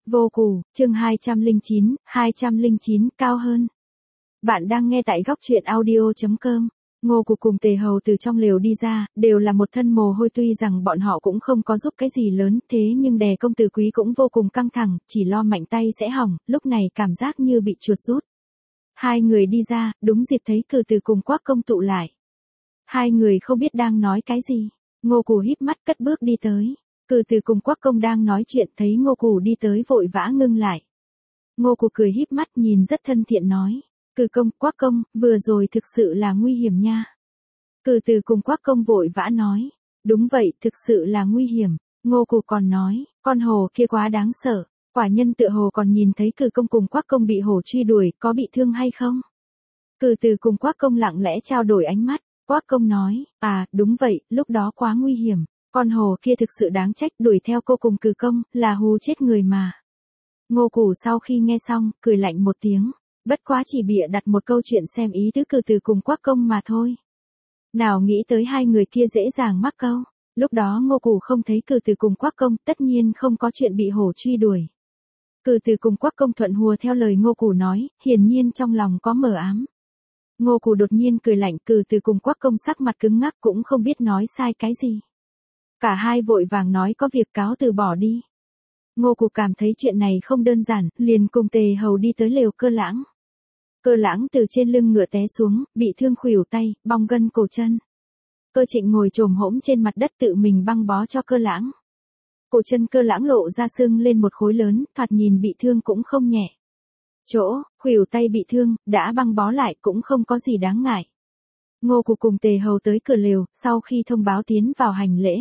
Vô Cù, chương 209, cao hơn. Bạn đang nghe tại góc truyện audio.com. Ngô Cù cùng Tề Hầu từ trong lều đi ra, đều là một thân mồ hôi, tuy rằng bọn họ cũng không có giúp cái gì lớn, thế nhưng đè công tử quý cũng vô cùng căng thẳng, chỉ lo mạnh tay sẽ hỏng, lúc này cảm giác như bị chuột rút. Hai người đi ra, đúng dịp thấy Cừ Từ cùng Quác Công tụ lại. Hai người không biết đang nói cái gì. Ngô Cù híp mắt cất bước đi tới. Cừ Từ cùng Quác Công đang nói chuyện, thấy Ngô Cù đi tới vội vã ngưng lại. Ngô Cù cười híp mắt nhìn rất thân thiện nói. Cừ công, Quác Công, vừa rồi thực sự là nguy hiểm nha. Cừ Từ cùng Quác Công vội vã nói. Đúng vậy, thực sự là nguy hiểm. Ngô Cù còn nói, con hổ kia quá đáng sợ. Quả nhân tựa hồ còn nhìn thấy Cừ công cùng Quác Công bị hổ truy đuổi, có bị thương hay không? Cừ Từ cùng Quác Công lặng lẽ trao đổi ánh mắt. Quác Công nói, đúng vậy, lúc đó quá nguy hiểm. Con hổ kia thực sự đáng trách, đuổi theo cô cùng Cừ công, là hù chết người mà. Ngô Cù sau khi nghe xong, cười lạnh một tiếng. Bất quá chỉ bịa đặt một câu chuyện xem ý tứ Cừ Từ cùng Quác Công mà thôi. Nào nghĩ tới hai người kia dễ dàng mắc câu. Lúc đó Ngô Cù không thấy Cừ Từ cùng Quác Công, tất nhiên không có chuyện bị hổ truy đuổi. Cừ Từ cùng Quác Công thuận hùa theo lời Ngô Cù nói, hiển nhiên trong lòng có mờ ám. Ngô Cù đột nhiên cười lạnh, Cừ Từ cùng Quác Công sắc mặt cứng ngắc cũng không biết nói sai cái gì. Cả hai vội vàng nói có việc cáo từ bỏ đi. Ngô Cù cảm thấy chuyện này không đơn giản, liền cùng Tề Hầu đi tới lều Cơ Lãng. Cơ Lãng từ trên lưng ngựa té xuống, bị thương khuỷu tay, bong gân cổ chân. Cơ Trịnh ngồi chồm hổm trên mặt đất tự mình băng bó cho Cơ Lãng. Cổ chân Cơ Lãng lộ ra sưng lên một khối lớn, thoạt nhìn bị thương cũng không nhẹ. Chỗ, khuỷu tay bị thương, đã băng bó lại cũng không có gì đáng ngại. Ngô Cù cùng Tề Hầu tới cửa lều, sau khi thông báo tiến vào hành lễ.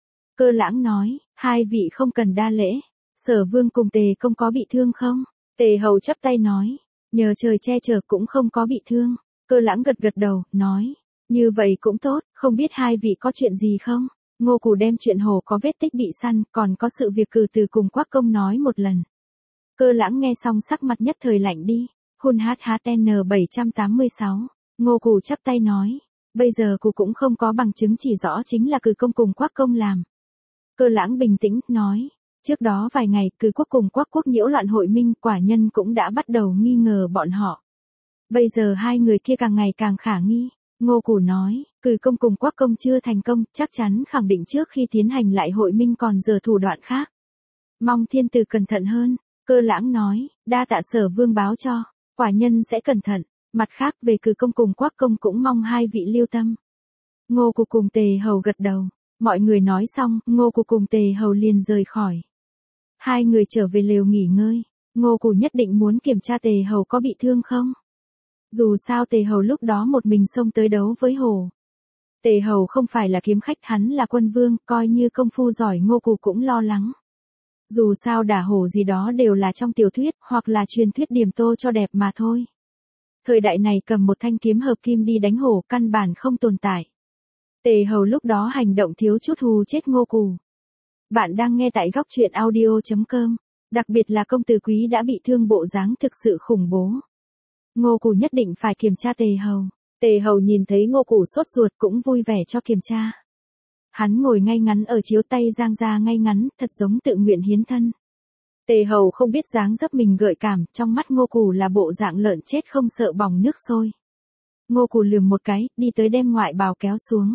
Cơ Lãng nói, hai vị không cần đa lễ. Sở Vương cùng Tề công có bị thương không? Tề Hầu chắp tay nói, nhờ trời che chở cũng không có bị thương. Cơ Lãng gật gật đầu, nói, như vậy cũng tốt, không biết hai vị có chuyện gì không? Ngô Cù đem chuyện hổ có vết tích bị săn, còn có sự việc Cừ Từ cùng Quác Công nói một lần. Cơ Lãng nghe xong sắc mặt nhất thời lạnh đi. Hun HHN 786. Ngô Cù chắp tay nói, bây giờ Cù cũng không có bằng chứng chỉ rõ chính là Cừ công cùng Quác Công làm. Cơ Lãng bình tĩnh, nói, trước đó vài ngày Cừ quốc cùng Quác quốc nhiễu loạn hội minh, quả nhân cũng đã bắt đầu nghi ngờ bọn họ. Bây giờ hai người kia càng ngày càng khả nghi. Ngô Cù nói, Cừ công cùng Quác Công chưa thành công, chắc chắn khẳng định trước khi tiến hành lại hội minh còn giở thủ đoạn khác. Mong thiên tử cẩn thận hơn. Cơ Lãng nói, đa tạ Sở Vương báo cho, quả nhân sẽ cẩn thận. Mặt khác về Cừ công cùng Quác Công cũng mong hai vị lưu tâm. Ngô Cù cùng Tề Hầu gật đầu. Mọi người nói xong, Ngô Cù cùng Tề Hầu liền rời khỏi. Hai người trở về lều nghỉ ngơi. Ngô Cù nhất định muốn kiểm tra Tề Hầu có bị thương không. Dù sao Tề Hầu lúc đó một mình xông tới đấu với hổ. Tề Hầu không phải là kiếm khách, hắn là quân vương, coi như công phu giỏi, Ngô Cù cũng lo lắng. Dù sao đả hổ gì đó đều là trong tiểu thuyết, hoặc là truyền thuyết điềm tô cho đẹp mà thôi. Thời đại này cầm một thanh kiếm hợp kim đi đánh hổ căn bản không tồn tại. Tề Hầu lúc đó hành động thiếu chút hù chết Ngô Cù. Bạn đang nghe tại góc truyện audio.com. Đặc biệt là công tử quý đã bị thương, bộ dáng thực sự khủng bố. Ngô Cù nhất định phải kiểm tra Tề Hầu. Tề Hầu nhìn thấy Ngô Cù sốt ruột cũng vui vẻ cho kiểm tra. Hắn ngồi ngay ngắn ở chiếu tay giang ra ngay ngắn, thật giống tự nguyện hiến thân. Tề Hầu không biết dáng dấp mình gợi cảm, trong mắt Ngô Cù là bộ dạng lợn chết không sợ bỏng nước sôi. Ngô Cù lườm một cái, đi tới đem ngoại bào kéo xuống.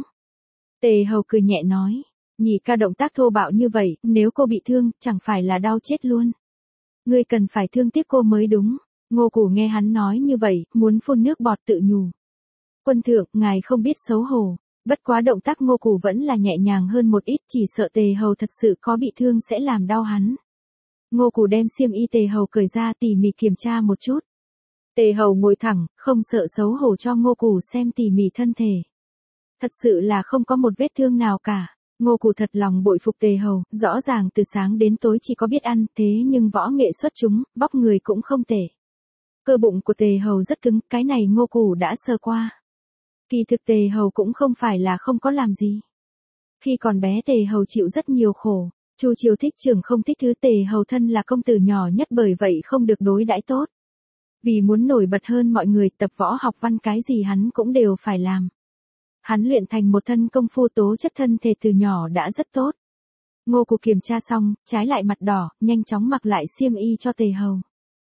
Tề Hầu cười nhẹ nói, nhị ca động tác thô bạo như vậy, nếu cô bị thương, chẳng phải là đau chết luôn. Ngươi cần phải thương tiếc cô mới đúng. Ngô Cù nghe hắn nói như vậy, muốn phun nước bọt tự nhủ. Quân thượng, ngài không biết xấu hổ. Bất quá động tác Ngô Cù vẫn là nhẹ nhàng hơn một ít, chỉ sợ Tề Hầu thật sự có bị thương sẽ làm đau hắn. Ngô Cù đem xiêm y Tề Hầu cởi ra tỉ mỉ kiểm tra một chút. Tề Hầu ngồi thẳng, không sợ xấu hổ cho Ngô Cù xem tỉ mỉ thân thể. Thật sự là không có một vết thương nào cả. Ngô Cù thật lòng bội phục Tề Hầu, rõ ràng từ sáng đến tối chỉ có biết ăn, thế nhưng võ nghệ xuất chúng, vóc người cũng không tệ. Cơ bụng của Tề Hầu rất cứng, cái này Ngô Cù đã sơ qua. Kỳ thực Tề Hầu cũng không phải là không có làm gì. Khi còn bé Tề Hầu chịu rất nhiều khổ. Chu Chiêu thích trưởng không thích thứ, Tề Hầu thân là công tử nhỏ nhất bởi vậy không được đối đãi tốt. Vì muốn nổi bật hơn mọi người, tập võ học văn cái gì hắn cũng đều phải làm. Hắn luyện thành một thân công phu, tố chất thân thể từ nhỏ đã rất tốt. Ngô Cục kiểm tra xong, trái lại mặt đỏ, nhanh chóng mặc lại xiêm y cho Tề Hầu.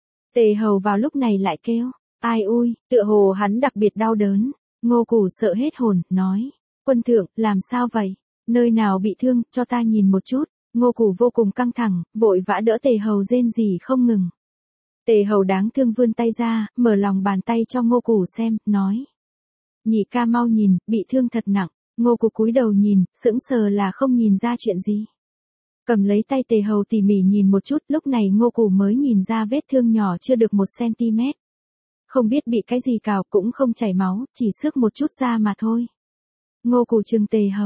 Tề Hầu vào lúc này lại kêu, ai ui, tựa hồ hắn đặc biệt đau đớn. Ngô Cục sợ hết hồn, nói, quân thượng, làm sao vậy? Nơi nào bị thương, cho ta nhìn một chút. Ngô Cục vô cùng căng thẳng, vội vã đỡ Tề Hầu rên rỉ không ngừng. Tề Hầu đáng thương vươn tay ra, mở lòng bàn tay cho Ngô Cục xem, nói. Nhị ca mau nhìn, bị thương thật nặng. Ngô Cục cúi đầu nhìn, sững sờ là không nhìn ra chuyện gì. Cầm lấy tay Tề Hầu tỉ mỉ nhìn một chút, lúc này Ngô Cục mới nhìn ra vết thương nhỏ chưa được 1 cm. Không biết bị cái gì cào, cũng không chảy máu, chỉ xước một chút ra mà thôi. Ngô Cục trừng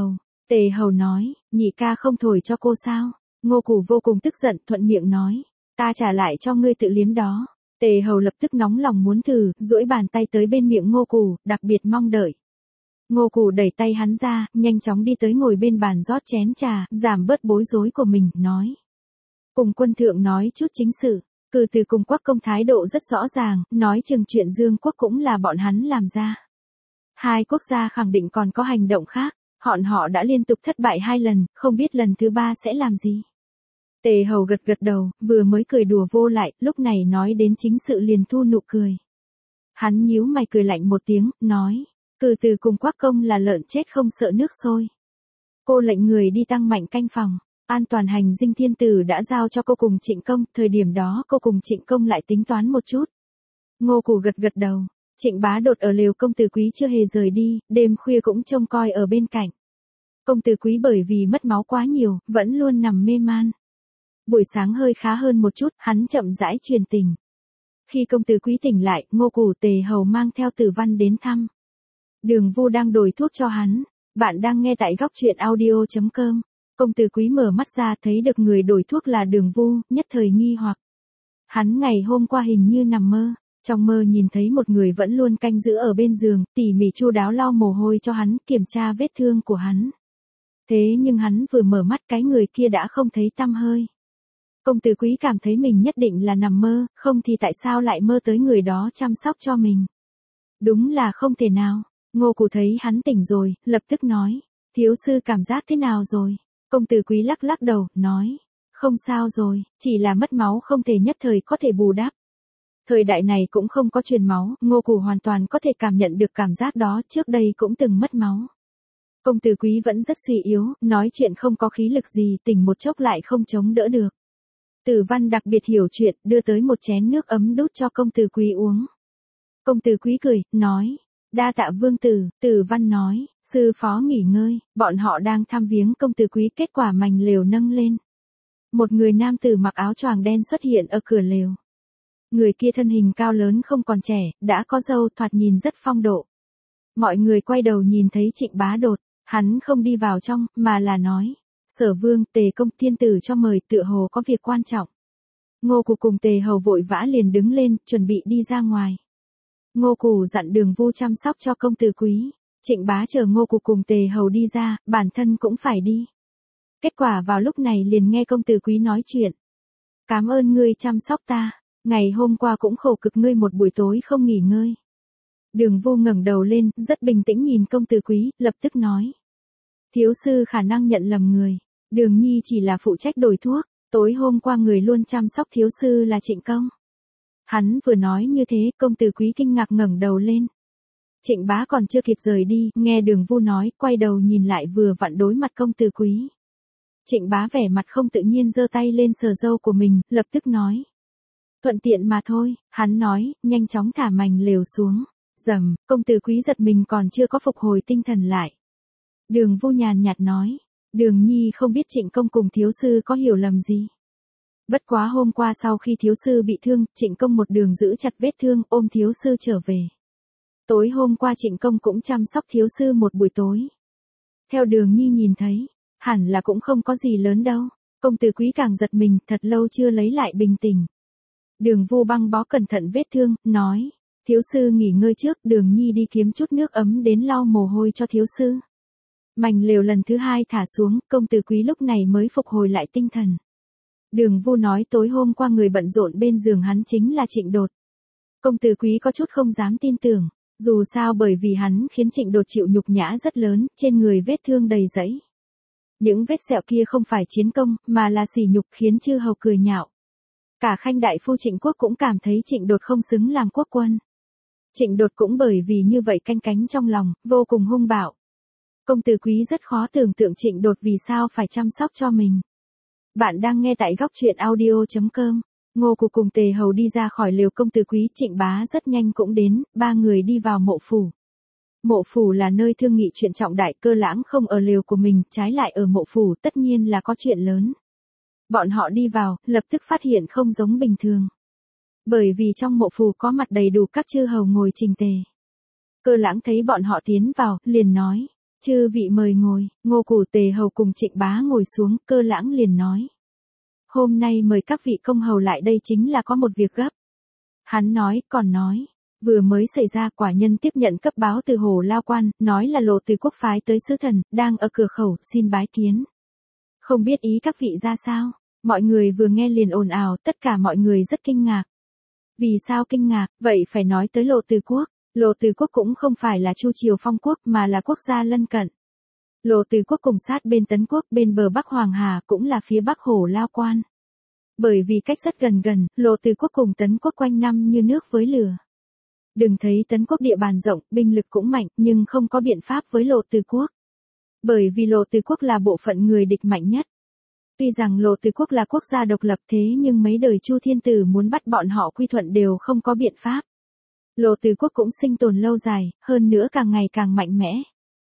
Tề Hầu nói, nhị ca không thổi cho cô sao? Ngô Cục vô cùng tức giận, thuận miệng nói, ta trả lại cho ngươi tự liếm đó. Tề Hầu lập tức nóng lòng muốn thử, duỗi bàn tay tới bên miệng Ngô Cục, đặc biệt mong đợi. Ngô Cục đẩy tay hắn ra, nhanh chóng đi tới ngồi bên bàn rót chén trà, giảm bớt bối rối của mình, nói. Cùng quân thượng nói chút chính sự, cử từ cùng Quắc Công thái độ rất rõ ràng, nói chừng chuyện Dương Quốc cũng là bọn hắn làm ra. Hai quốc gia khẳng định còn có hành động khác, họ đã liên tục thất bại 2 lần, không biết lần thứ 3 sẽ làm gì. Tề Hầu gật gật đầu, vừa mới cười đùa vô lại, lúc này nói đến chính sự liền thu nụ cười. Hắn nhíu mày cười lạnh một tiếng, nói. Cử từ cùng Quắc Công là lợn chết không sợ nước sôi. Cô lệnh người đi tăng mạnh canh phòng. An toàn hành dinh thiên tử đã giao cho cô cùng Trịnh Công, thời điểm đó cô cùng Trịnh Công lại tính toán một chút. Ngô Cục gật gật đầu. Trịnh Bá Đột ở lều công tử quý chưa hề rời đi, đêm khuya cũng trông coi ở bên cạnh. Công tử quý bởi vì mất máu quá nhiều, vẫn luôn nằm mê man. Buổi sáng hơi khá hơn một chút, hắn chậm rãi truyền tình. Khi công tử quý tỉnh lại, Ngô Cục Tề Hầu mang theo Tử Văn đến thăm. Đường Vu đang đổi thuốc cho hắn. Bạn đang nghe tại góc truyện audio.com. Công tử quý mở mắt ra thấy được người đổi thuốc là Đường Vu, nhất thời nghi hoặc. Hắn ngày hôm qua hình như nằm mơ. Trong mơ nhìn thấy một người vẫn luôn canh giữ ở bên giường, tỉ mỉ chu đáo lau mồ hôi cho hắn, kiểm tra vết thương của hắn. Thế nhưng hắn vừa mở mắt cái người kia đã không thấy tăm hơi. Công tử quý cảm thấy mình nhất định là nằm mơ, không thì tại sao lại mơ tới người đó chăm sóc cho mình. Đúng là không thể nào. Ngô Cục thấy hắn tỉnh rồi, lập tức nói. Thiếu sư cảm giác thế nào rồi? Công tử quý lắc lắc đầu, nói. Không sao rồi, chỉ là mất máu không thể nhất thời có thể bù đắp. Thời đại này cũng không có truyền máu, Ngô Cục hoàn toàn có thể cảm nhận được cảm giác đó, trước đây cũng từng mất máu. Công tử quý vẫn rất suy yếu, nói chuyện không có khí lực gì, tỉnh một chốc lại không chống đỡ được. Tử Văn đặc biệt hiểu chuyện, đưa tới một chén nước ấm đút cho công tử quý uống. Công tử quý cười, nói. Đa tạ vương tử. Tử Văn nói, sư phó nghỉ ngơi, bọn họ đang thăm viếng công tử quý, kết quả mành lều nâng lên. Một người nam tử mặc áo choàng đen xuất hiện ở cửa lều. Người kia thân hình cao lớn không còn trẻ, đã có râu, thoạt nhìn rất phong độ. Mọi người quay đầu nhìn thấy Trịnh Bá Đột, hắn không đi vào trong, mà là nói. Sở vương, Tề công thiên tử cho mời, tựa hồ có việc quan trọng. Ngô Cục cùng Tề Hầu vội vã liền đứng lên, chuẩn bị đi ra ngoài. Ngô Cục dặn Đường Vu chăm sóc cho công tử quý. Trịnh Bá chờ Ngô Cục cùng Tề Hầu đi ra, bản thân cũng phải đi. Kết quả vào lúc này liền nghe công tử quý nói chuyện. Cảm ơn ngươi chăm sóc ta, ngày hôm qua cũng khổ cực ngươi một buổi tối không nghỉ ngơi. Đường Vu ngẩng đầu lên, rất bình tĩnh nhìn công tử quý, lập tức nói. Thiếu sư khả năng nhận lầm người, Đường Nhi chỉ là phụ trách đổi thuốc, tối hôm qua người luôn chăm sóc thiếu sư là Trịnh Công. Hắn vừa nói như thế, công tử quý kinh ngạc ngẩng đầu lên. Trịnh Bá còn chưa kịp rời đi, nghe Đường Vu nói, quay đầu nhìn lại vừa vặn đối mặt công tử quý. Trịnh Bá vẻ mặt không tự nhiên giơ tay lên sờ râu của mình, lập tức nói. Thuận tiện mà thôi, hắn nói, nhanh chóng thả mành lều xuống. Rầm, công tử quý giật mình còn chưa có phục hồi tinh thần lại. Đường Vu nhàn nhạt nói. Đường Nhi không biết Trịnh Công cùng thiếu sư có hiểu lầm gì. Bất quá hôm qua sau khi thiếu sư bị thương, Trịnh Công một đường giữ chặt vết thương, ôm thiếu sư trở về. Tối hôm qua Trịnh Công cũng chăm sóc thiếu sư một buổi tối. Theo Đường Nhi nhìn thấy, hẳn là cũng không có gì lớn đâu. Công tử quý càng giật mình, thật lâu chưa lấy lại bình tĩnh. Đường Vu băng bó cẩn thận vết thương, nói. Thiếu sư nghỉ ngơi trước, Đường Nhi đi kiếm chút nước ấm đến lau mồ hôi cho thiếu sư. Mành lều lần thứ 2 thả xuống, công tử quý lúc này mới phục hồi lại tinh thần. Đường Vu nói tối hôm qua người bận rộn bên giường hắn chính là Trịnh Đột. Công tử quý có chút không dám tin tưởng, dù sao bởi vì hắn khiến Trịnh Đột chịu nhục nhã rất lớn, trên người vết thương đầy rẫy. Những vết sẹo kia không phải chiến công, mà là sỉ nhục khiến chư hầu cười nhạo. Cả Khanh đại phu Trịnh Quốc cũng cảm thấy Trịnh Đột không xứng làm quốc quân. Trịnh Đột cũng bởi vì như vậy canh cánh trong lòng, vô cùng hung bạo. Công tử quý rất khó tưởng tượng Trịnh Đột vì sao phải chăm sóc cho mình. Bạn đang nghe tại góc truyện audio.com. Ngô Cục cùng Tề Hầu đi ra khỏi lều công tử quý, Trịnh Bá rất nhanh cũng đến, ba người đi vào mộ phủ. Mộ phủ là nơi thương nghị chuyện trọng đại, Cơ Lãng không ở lều của mình, trái lại ở mộ phủ, tất nhiên là có chuyện lớn. Bọn họ đi vào, lập tức phát hiện không giống bình thường. Bởi vì trong mộ phủ có mặt đầy đủ các chư hầu ngồi chỉnh tề. Cơ Lãng thấy bọn họ tiến vào, liền nói, chư vị mời ngồi. Ngô Củ Tề Hầu cùng Trịnh Bá ngồi xuống, Cơ Lãng liền nói, hôm nay mời các vị công hầu lại đây chính là có một việc gấp. Hắn nói, còn nói, vừa mới xảy ra, quả nhân tiếp nhận cấp báo từ Hồ Lao Quan, nói là Lộ Từ Quốc phái tới sứ thần, đang ở cửa khẩu, xin bái kiến. Không biết ý các vị ra sao? Mọi người vừa nghe liền ồn ào, tất cả mọi người rất kinh ngạc. Vì sao kinh ngạc? Vậy phải nói tới Lộ Từ Quốc. Lộ Từ Quốc cũng không phải là Chu Triều Phong Quốc mà là quốc gia lân cận. Lộ Từ Quốc cùng sát bên Tấn Quốc, bên bờ Bắc Hoàng Hà, cũng là phía Bắc Hồ Lao Quan. Bởi vì cách rất gần, Lộ Từ Quốc cùng Tấn Quốc quanh năm như nước với lửa. Đừng thấy Tấn Quốc địa bàn rộng, binh lực cũng mạnh, nhưng không có biện pháp với Lộ Từ Quốc. Bởi vì Lộ Từ Quốc là bộ phận người địch mạnh nhất. Tuy rằng Lộ Từ Quốc là quốc gia độc lập thế nhưng mấy đời Chu Thiên Tử muốn bắt bọn họ quy thuận đều không có biện pháp. Lộ Từ Quốc cũng sinh tồn lâu dài, hơn nữa càng ngày càng mạnh mẽ.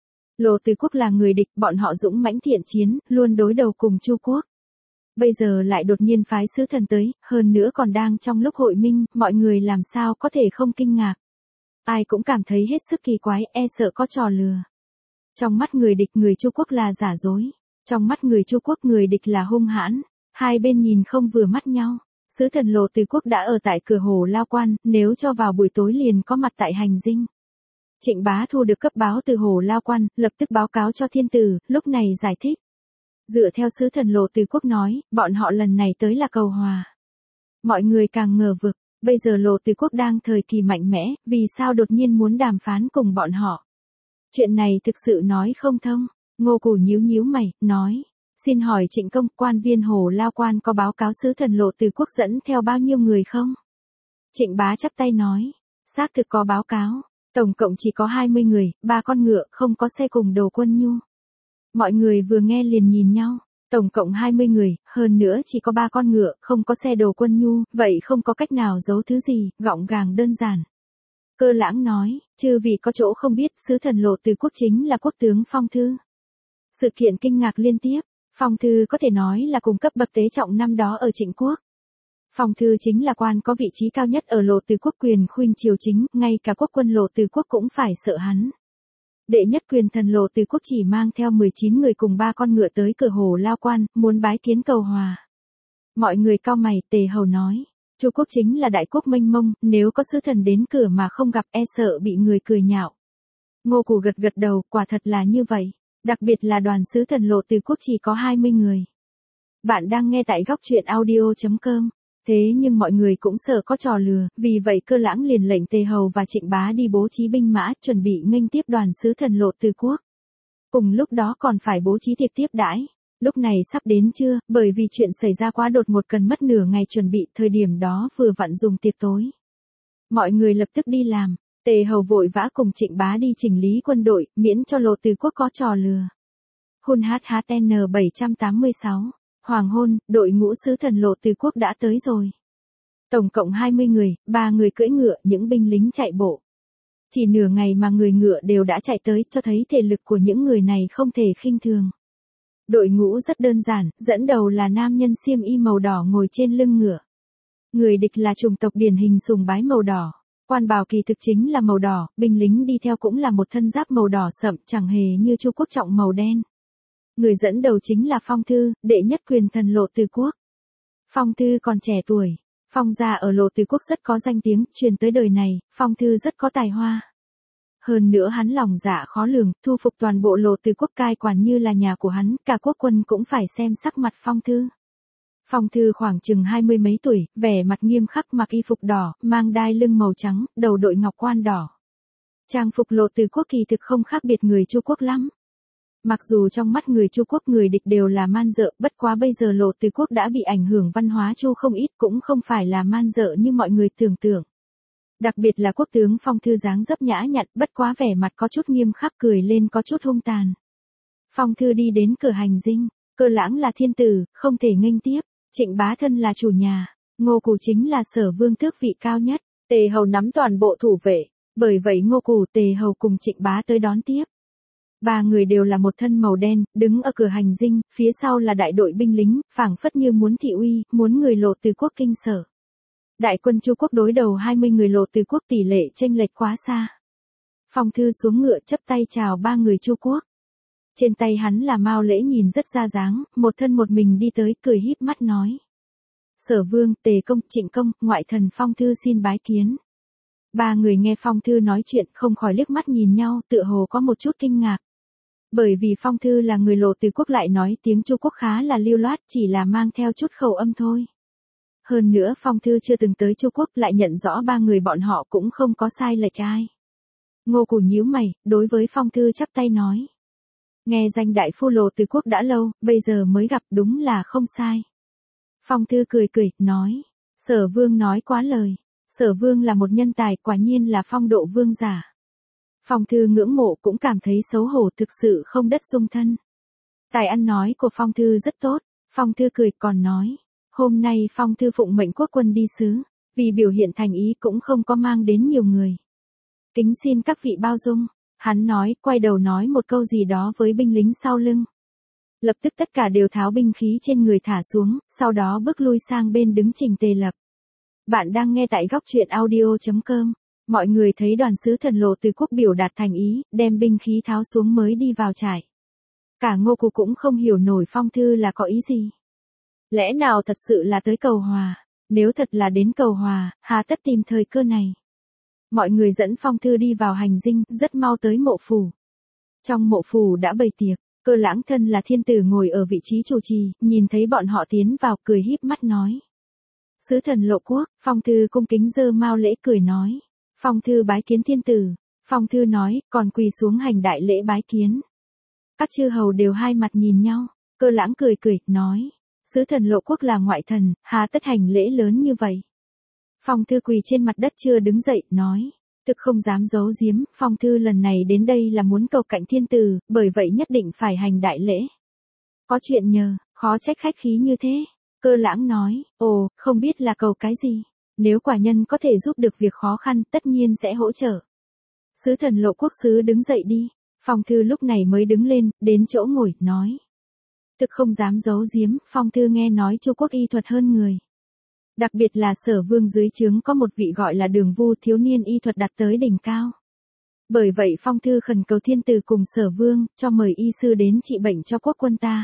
Lộ Từ Quốc là người địch, bọn họ dũng mãnh thiện chiến, luôn đối đầu cùng Chu Quốc. Bây giờ lại đột nhiên phái sứ thần tới, hơn nữa còn đang trong lúc hội minh, mọi người làm sao có thể không kinh ngạc. Ai cũng cảm thấy hết sức kỳ quái, e sợ có trò lừa. Trong mắt người địch người Chu Quốc là giả dối. Trong mắt người Chu Quốc người địch là hung hãn. Hai bên nhìn không vừa mắt nhau. Sứ thần Lộ Từ Quốc đã ở tại cửa Hồ Lao Quan, nếu cho vào buổi tối liền có mặt tại hành dinh. Trịnh Bá thu được cấp báo từ Hồ Lao Quan, lập tức báo cáo cho thiên tử, lúc này giải thích. Dựa theo sứ thần Lộ Từ Quốc nói, bọn họ lần này tới là cầu hòa. Mọi người càng ngờ vực, bây giờ Lộ Từ Quốc đang thời kỳ mạnh mẽ, vì sao đột nhiên muốn đàm phán cùng bọn họ. Chuyện này thực sự nói không thông. Ngô Củ nhíu mày, nói, xin hỏi Trịnh công, quan viên Hồ Lao Quan có báo cáo sứ thần Lộ Từ Quốc dẫn theo bao nhiêu người không? Trịnh Bá chắp tay nói, xác thực có báo cáo, tổng cộng chỉ có 20 người, 3 con ngựa, không có xe cùng đồ quân nhu. Mọi người vừa nghe liền nhìn nhau, tổng cộng 20 người, hơn nữa chỉ có 3 con ngựa, không có xe đồ quân nhu, vậy không có cách nào giấu thứ gì, gọn gàng đơn giản. Cơ Lãng nói, chư vị có chỗ không biết, sứ thần Lộ Từ Quốc chính là quốc tướng Phong Thư. Sự kiện kinh ngạc liên tiếp, Phong Thư có thể nói là cùng cấp bậc tế trọng năm đó ở Trịnh Quốc. Phong Thư chính là quan có vị trí cao nhất ở Lộ Từ Quốc, quyền khuynh triều chính, ngay cả quốc quân Lộ Từ Quốc cũng phải sợ hắn. Đệ nhất quyền thần Lộ Từ Quốc chỉ mang theo 19 người cùng 3 con ngựa tới cửa Hồ Lao Quan, muốn bái kiến cầu hòa. Mọi người cau mày, Tề Hầu nói, Chu Quốc chính là đại quốc mênh mông, nếu có sứ thần đến cửa mà không gặp e sợ bị người cười nhạo. Ngô Củ gật đầu, quả thật là như vậy. Đặc biệt là đoàn sứ thần Lộ Từ Quốc chỉ có 20 người. Bạn đang nghe tại góc truyện audio.com. Thế nhưng mọi người cũng sợ có trò lừa, vì vậy Cơ Lãng liền lệnh Tề Hầu và Trịnh Bá đi bố trí binh mã, chuẩn bị nghênh tiếp đoàn sứ thần Lộ Từ Quốc. Cùng lúc đó còn phải bố trí tiệc tiếp đãi. Lúc này sắp đến trưa, bởi vì chuyện xảy ra quá đột ngột cần mất nửa ngày chuẩn bị, thời điểm đó vừa vặn dùng tiệc tối. Mọi người lập tức đi làm. Tề Hầu vội vã cùng Trịnh Bá đi chỉnh lý quân đội, miễn cho Lộ Từ Quốc có trò lừa. Hun HHN 786. Hoàng hôn, đội ngũ sứ thần Lộ Từ Quốc đã tới rồi. Tổng cộng 20 người, 3 người cưỡi ngựa, những binh lính chạy bộ. Chỉ nửa ngày mà người ngựa đều đã chạy tới, cho thấy thể lực của những người này không thể khinh thường. Đội ngũ rất đơn giản, dẫn đầu là nam nhân xiêm y màu đỏ ngồi trên lưng ngựa. Người địch là chủng tộc điển hình sùng bái màu đỏ. Quan bào kỳ thực chính là màu đỏ, binh lính đi theo cũng là một thân giáp màu đỏ sậm, chẳng hề như Chu Quốc trọng màu đen. Người dẫn đầu chính là Phong Thư, đệ nhất quyền thần Lộ Từ Quốc. Phong Thư còn trẻ tuổi, Phong gia ở Lộ Từ Quốc rất có danh tiếng, truyền tới đời này, Phong Thư rất có tài hoa. Hơn nữa hắn lòng dạ khó lường, thu phục toàn bộ Lộ Từ Quốc cai quản như là nhà của hắn, cả quốc quân cũng phải xem sắc mặt Phong Thư. Phong Thư khoảng chừng 20 mấy tuổi, vẻ mặt nghiêm khắc, mặc y phục đỏ, mang đai lưng màu trắng, đầu đội ngọc quan đỏ. Trang phục Lộ Từ Quốc kỳ thực không khác biệt người Chu Quốc lắm. Mặc dù trong mắt người Chu quốc người địch đều là man dợ, bất quá bây giờ Lộ Từ quốc đã bị ảnh hưởng văn hóa Chu không ít, cũng không phải là man dợ như mọi người tưởng tượng. Đặc biệt là quốc tướng Phong Thư dáng dấp nhã nhặn, bất quá vẻ mặt có chút nghiêm khắc, cười lên có chút hung tàn. Phong Thư đi đến cửa hành dinh, Cơ Lãng là thiên tử, không thể nghênh tiếp, Trịnh Bá thân là chủ nhà, Ngô Cù chính là Sở Vương tước vị cao nhất, Tề Hầu nắm toàn bộ thủ vệ, bởi vậy Ngô Cù, Tề Hầu cùng Trịnh Bá tới đón tiếp. Ba người đều là một thân màu đen, đứng ở cửa hành dinh, phía sau là đại đội binh lính, phảng phất như muốn thị uy, muốn người Lộ Từ quốc kinh sở. Đại quân Chu quốc đối đầu 20 người Lộ Từ quốc, tỷ lệ chênh lệch quá xa. Phong Thư xuống ngựa chấp tay chào ba người Chu quốc. Trên tay hắn là mao lễ nhìn rất ra dáng, một thân một mình đi tới, cười híp mắt nói. Sở Vương, Tề công, Trịnh công, ngoại thần Phong Thư xin bái kiến. Ba người nghe Phong Thư nói chuyện không khỏi liếc mắt nhìn nhau, tựa hồ có một chút kinh ngạc. Bởi vì Phong Thư là người Lộ Từ quốc lại nói tiếng Chu quốc khá là lưu loát, chỉ là mang theo chút khẩu âm thôi. Hơn nữa Phong Thư chưa từng tới Chu quốc, lại nhận rõ ba người bọn họ cũng không có sai lệch ai. Ngô Cù nhíu mày, đối với Phong Thư chắp tay nói. Nghe danh đại phu Lộ Từ quốc đã lâu, bây giờ mới gặp, đúng là không sai. Phong Thư cười cười, nói. Sở Vương nói quá lời. Sở Vương là một nhân tài, quả nhiên là phong độ vương giả. Phong Thư ngưỡng mộ, cũng cảm thấy xấu hổ, thực sự không đất dung thân. Tài ăn nói của Phong Thư rất tốt. Phong Thư cười còn nói. Hôm nay Phong Thư phụng mệnh quốc quân đi sứ, vì biểu hiện thành ý cũng không có mang đến nhiều người. Kính xin các vị bao dung. Hắn nói, quay đầu nói một câu gì đó với binh lính sau lưng. Lập tức tất cả đều tháo binh khí trên người thả xuống, sau đó bước lui sang bên đứng chỉnh tề lập. Bạn đang nghe tại góc truyện audio.com. Mọi người thấy đoàn sứ thần Lộ Từ quốc biểu đạt thành ý, đem binh khí tháo xuống mới đi vào trại. Cả Ngô Cù cũng không hiểu nổi Phong Thư là có ý gì. Lẽ nào thật sự là tới cầu hòa? Nếu thật là đến cầu hòa, hà tất tìm thời cơ này. Mọi người dẫn Phong Thư đi vào hành dinh, rất mau tới mộ phủ. Trong mộ phủ đã bày tiệc, Cơ Lãng thân là thiên tử ngồi ở vị trí chủ trì, nhìn thấy bọn họ tiến vào, cười híp mắt nói. Sứ thần Lộ quốc, Phong Thư cung kính giơ mao lễ cười nói. Phong Thư bái kiến thiên tử. Phong Thư nói, còn quỳ xuống hành đại lễ bái kiến. Các chư hầu đều hai mặt nhìn nhau, Cơ Lãng cười cười, nói. Sứ thần Lộ quốc là ngoại thần, hà tất hành lễ lớn như vậy. Phong Thư quỳ trên mặt đất chưa đứng dậy, nói. Thực không dám giấu giếm, Phong Thư lần này đến đây là muốn cầu cạnh thiên tử, bởi vậy nhất định phải hành đại lễ. Có chuyện nhờ, khó trách khách khí như thế. Cơ Lãng nói, ồ, không biết là cầu cái gì. Nếu quả nhân có thể giúp được việc khó khăn, tất nhiên sẽ hỗ trợ. Sứ thần Lộ quốc sứ đứng dậy đi. Phong Thư lúc này mới đứng lên, đến chỗ ngồi, nói. Thực không dám giấu giếm, Phong Thư nghe nói Chu quốc y thuật hơn người. Đặc biệt là Sở Vương dưới trướng có một vị gọi là Đường Vu, thiếu niên y thuật đạt tới đỉnh cao. Bởi vậy Phong Thư khẩn cầu thiên tử cùng Sở Vương, cho mời y sư đến trị bệnh cho quốc quân ta.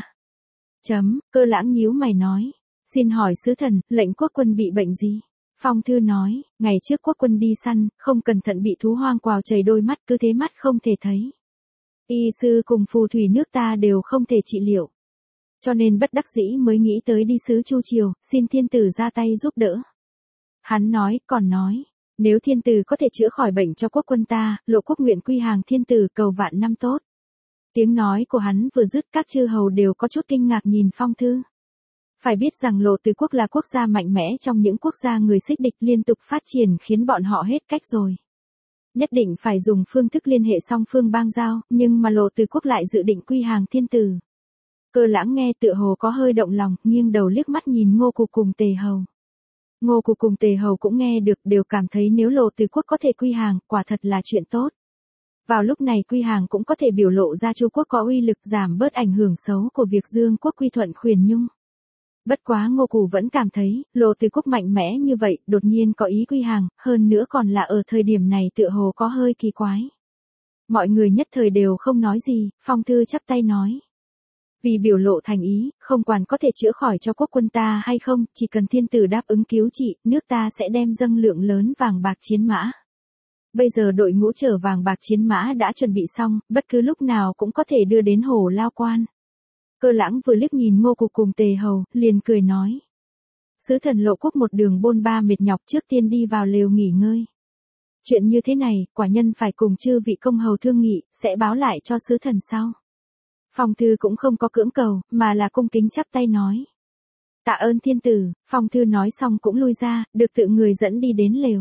Cơ Lãng nhíu mày nói. Xin hỏi sứ thần, lệnh quốc quân bị bệnh gì? Phong Thư nói, ngày trước quốc quân đi săn, không cẩn thận bị thú hoang quào chảy đôi mắt, cứ thế mắt không thể thấy. Y sư cùng phù thủy nước ta đều không thể trị liệu. Cho nên bất đắc dĩ mới nghĩ tới đi sứ Chu triều, xin thiên tử ra tay giúp đỡ. Hắn nói, còn nói, nếu thiên tử có thể chữa khỏi bệnh cho quốc quân ta, Lộ quốc nguyện quy hàng thiên tử cầu vạn năm tốt. Tiếng nói của hắn vừa dứt, các chư hầu đều có chút kinh ngạc nhìn Phong Thư. Phải biết rằng Lộ Từ quốc là quốc gia mạnh mẽ trong những quốc gia người xích địch liên tục phát triển, khiến bọn họ hết cách rồi. Nhất định phải dùng phương thức liên hệ song phương bang giao, nhưng mà Lộ Từ quốc lại dự định quy hàng thiên tử. Cơ Lãng nghe tựa hồ có hơi động lòng, nghiêng đầu liếc mắt nhìn Ngô Cù cùng Tề Hầu. Ngô Cù cùng Tề Hầu cũng nghe được, đều cảm thấy nếu Lộ Từ quốc có thể quy hàng, quả thật là chuyện tốt. Vào lúc này quy hàng cũng có thể biểu lộ ra Chu quốc có uy lực, giảm bớt ảnh hưởng xấu của việc Dương quốc quy thuận Khuyển Nhung. Bất quá Ngô Cù vẫn cảm thấy, Lộ Từ quốc mạnh mẽ như vậy, đột nhiên có ý quy hàng, hơn nữa còn là ở thời điểm này tựa hồ có hơi kỳ quái. Mọi người nhất thời đều không nói gì, Phong Thư chắp tay nói. Vì biểu lộ thành ý, không quản có thể chữa khỏi cho quốc quân ta hay không, chỉ cần thiên tử đáp ứng cứu trị, nước ta sẽ đem dâng lượng lớn vàng bạc chiến mã. Bây giờ đội ngũ chở vàng bạc chiến mã đã chuẩn bị xong, bất cứ lúc nào cũng có thể đưa đến Hổ Lao Quan. Cơ Lãng vừa liếc nhìn Ngô Cù cùng Tề Hầu, liền cười nói. Sứ thần Lộ quốc một đường bôn ba mệt nhọc, trước tiên đi vào lều nghỉ ngơi. Chuyện như thế này, quả nhân phải cùng chư vị công hầu thương nghị, sẽ báo lại cho sứ thần sau. Phong Thư cũng không có cưỡng cầu, mà là cung kính chắp tay nói. Tạ ơn thiên tử, Phong Thư nói xong cũng lui ra, được tự người dẫn đi đến lều.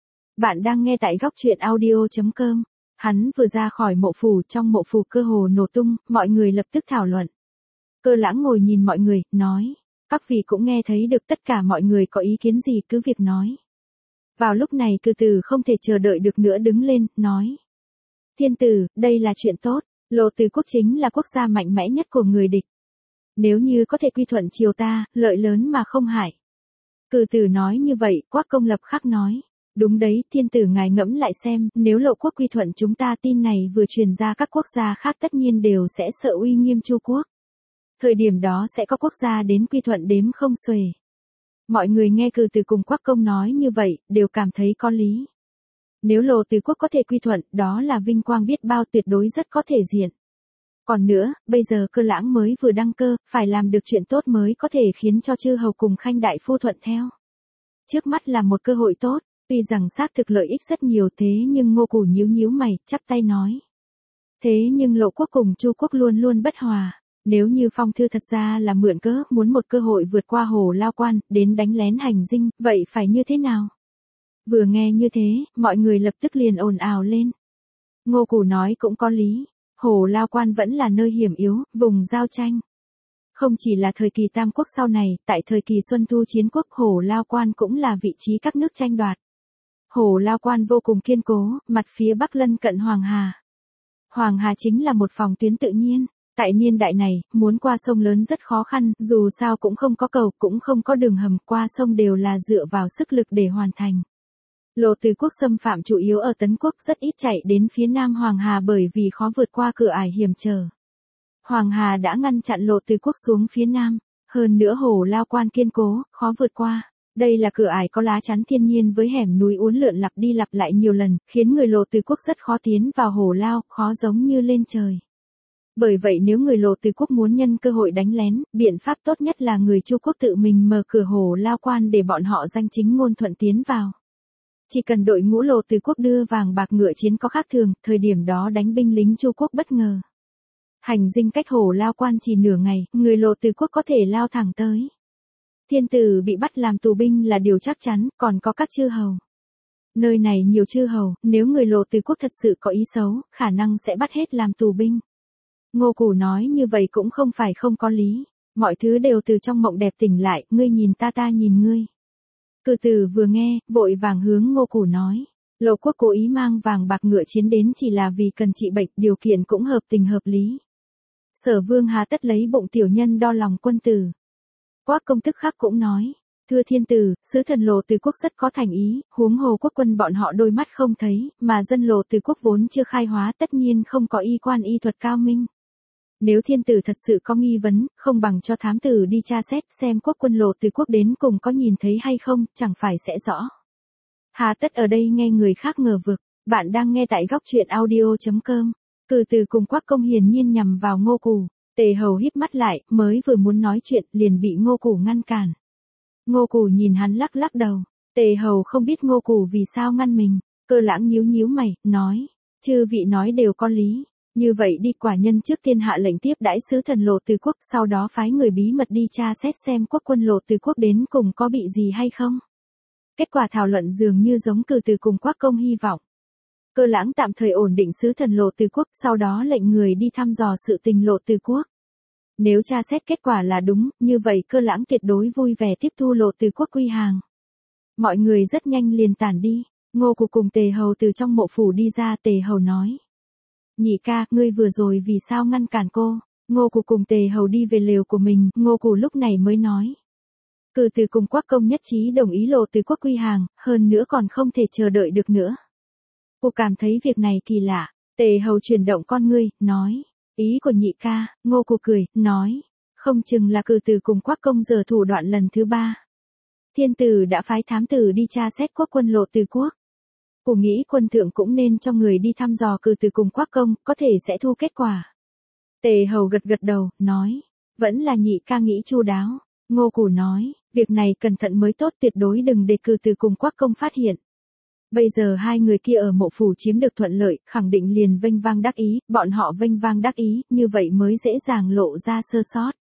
Bạn đang nghe tại góc truyện audio.com. Hắn vừa ra khỏi mộ phủ, trong mộ phủ cơ hồ nổ tung, mọi người lập tức thảo luận. Cơ Lãng ngồi nhìn mọi người, nói. Các vị cũng nghe thấy được, tất cả mọi người có ý kiến gì cứ việc nói. Vào lúc này Cử Tử không thể chờ đợi được nữa đứng lên, nói. Thiên tử, đây là chuyện tốt, Lộ Từ quốc chính là quốc gia mạnh mẽ nhất của người địch. Nếu như có thể quy thuận triều ta, lợi lớn mà không hại. Cử Tử nói như vậy, Quách Công lập khắc nói. Đúng đấy, thiên tử ngài ngẫm lại xem, nếu Lộ quốc quy thuận chúng ta, tin này vừa truyền ra, các quốc gia khác tất nhiên đều sẽ sợ uy nghiêm Chu quốc. Thời điểm đó sẽ có quốc gia đến quy thuận đếm không xuể. Mọi người nghe Cử Tử cùng Quách Công nói như vậy, đều cảm thấy có lý. Nếu Lộ Từ quốc có thể quy thuận, đó là vinh quang biết bao, tuyệt đối rất có thể diện. Còn nữa, bây giờ Cơ Lãng mới vừa đăng cơ, phải làm được chuyện tốt mới có thể khiến cho chư hầu cùng Khanh đại phu thuận theo. Trước mắt là một cơ hội tốt, tuy rằng xác thực lợi ích rất nhiều, thế nhưng Ngô Củ nhíu mày, chắp tay nói. Thế nhưng Lộ quốc cùng Chu quốc luôn luôn bất hòa. Nếu như Phong Thư thật ra là mượn cớ, muốn một cơ hội vượt qua Hồ Lao Quan, đến đánh lén Hành Dinh, vậy phải như thế nào? Vừa nghe như thế, mọi người lập tức liền ồn ào lên. Ngô Củ nói cũng có lý. Hồ Lao Quan vẫn là nơi hiểm yếu, vùng giao tranh. Không chỉ là thời kỳ Tam Quốc sau này, tại thời kỳ Xuân Thu Chiến Quốc, Hồ Lao Quan cũng là vị trí các nước tranh đoạt. Hồ Lao Quan vô cùng kiên cố, mặt phía bắc lân cận Hoàng Hà. Hoàng Hà chính là một phòng tuyến tự nhiên. Tại niên đại này, muốn qua sông lớn rất khó khăn, dù sao cũng không có cầu, cũng không có đường hầm, qua sông đều là dựa vào sức lực để hoàn thành. Lộ Từ quốc xâm phạm chủ yếu ở Tấn quốc, rất ít chạy đến phía nam Hoàng Hà bởi vì khó vượt qua cửa ải hiểm trở. Hoàng Hà đã ngăn chặn Lộ Từ quốc xuống phía nam, hơn nữa Hồ Lao Quan kiên cố, khó vượt qua. Đây là cửa ải có lá chắn thiên nhiên với hẻm núi uốn lượn lặp đi lặp lại nhiều lần, khiến người Lộ Từ quốc rất khó tiến vào Hồ Lao, khó giống như lên trời. Bởi vậy nếu người Lộ Từ quốc muốn nhân cơ hội đánh lén, biện pháp tốt nhất là người Chu quốc tự mình mở cửa Hồ Lao Quan để bọn họ danh chính ngôn thuận tiến vào. Chỉ cần đội ngũ Lộ Từ quốc đưa vàng bạc ngựa chiến có khác thường, thời điểm đó đánh binh lính Chu quốc bất ngờ. Hành Dinh cách Hồ Lao Quan chỉ nửa ngày, người Lộ Từ quốc có thể lao thẳng tới. Thiên tử bị bắt làm tù binh là điều chắc chắn, còn có các chư hầu. Nơi này nhiều chư hầu, nếu người Lộ Từ quốc thật sự có ý xấu, khả năng sẽ bắt hết làm tù binh. Ngô Củ nói như vậy cũng không phải không có lý. Mọi thứ đều từ trong mộng đẹp tỉnh lại, ngươi nhìn ta, ta nhìn ngươi. Cử Tử vừa nghe, vội vàng hướng Ngô Củ nói. Lộ quốc cố ý mang vàng bạc ngựa chiến đến chỉ là vì cần trị bệnh, điều kiện cũng hợp tình hợp lý. Sở Vương hà tất lấy bụng tiểu nhân đo lòng quân tử. Quách Công tức khắc cũng nói. Thưa thiên tử, sứ thần Lộ Từ quốc rất có thành ý, huống hồ quốc quân bọn họ đôi mắt không thấy, mà dân Lộ Từ quốc vốn chưa khai hóa, tất nhiên không có y quan y thuật cao minh. Nếu thiên tử thật sự có nghi vấn, không bằng cho thám tử đi tra xét xem quốc quân Lộ Từ quốc đến cùng có nhìn thấy hay không, chẳng phải sẽ rõ. Hà tất ở đây nghe người khác ngờ vực. Bạn đang nghe tại góc truyện audio.com. Cử Tử cùng Quách Công hiển nhiên nhằm vào Ngô Củ. Tề Hầu híp mắt lại, mới vừa muốn nói chuyện, liền bị Ngô Củ ngăn cản. Ngô Củ nhìn hắn lắc lắc đầu. Tề Hầu không biết Ngô Củ vì sao ngăn mình. Cơ Lãng nhíu mày, nói. Chư vị nói đều có lý. Như vậy đi, quả nhân trước tiên hạ lệnh tiếp đãi sứ thần Lộ Từ quốc, sau đó phái người bí mật đi tra xét xem quốc quân Lộ Từ quốc đến cùng có bị gì hay không. Kết quả thảo luận dường như giống Cử Tử cùng Quách Công hy vọng. Cơ Lãng tạm thời ổn định sứ thần Lộ Từ quốc, sau đó lệnh người đi thăm dò sự tình Lộ Từ quốc. Nếu tra xét kết quả là đúng, như vậy Cơ Lãng tuyệt đối vui vẻ tiếp thu Lộ Từ quốc quy hàng. Mọi người rất nhanh liền tản đi. Ngô Củ cùng Tề Hầu từ trong mộ phủ đi ra. Tề Hầu nói. Nhị ca, ngươi vừa rồi vì sao ngăn cản cô? Ngô Củ cùng Tề Hầu đi về lều của mình, Ngô Củ lúc này mới nói. Cử Tử cùng Quách Công nhất trí đồng ý Lộ Từ quốc quy hàng, hơn nữa còn không thể chờ đợi được nữa. Cô cảm thấy việc này kỳ lạ. Tề Hầu chuyển động con ngươi, nói. Ý của nhị ca. Ngô Củ cười, nói. Không chừng là Cử Tử cùng Quách Công giở thủ đoạn lần thứ 3. Thiên tử đã phái thám tử đi tra xét quốc quân Lộ Từ quốc. Cô nghĩ quân thượng cũng nên cho người đi thăm dò Cử Tử cùng Quách Công, có thể sẽ thu kết quả. Tề Hầu gật đầu, nói. Vẫn là nhị ca nghĩ chu đáo. Ngô Củ nói. Việc này cẩn thận mới tốt, tuyệt đối đừng để Cử Tử cùng Quách Công phát hiện. Bây giờ hai người kia ở mộ phủ chiếm được thuận lợi, khẳng định liền vênh vang đắc ý, bọn họ vênh vang đắc ý, như vậy mới dễ dàng lộ ra sơ sót.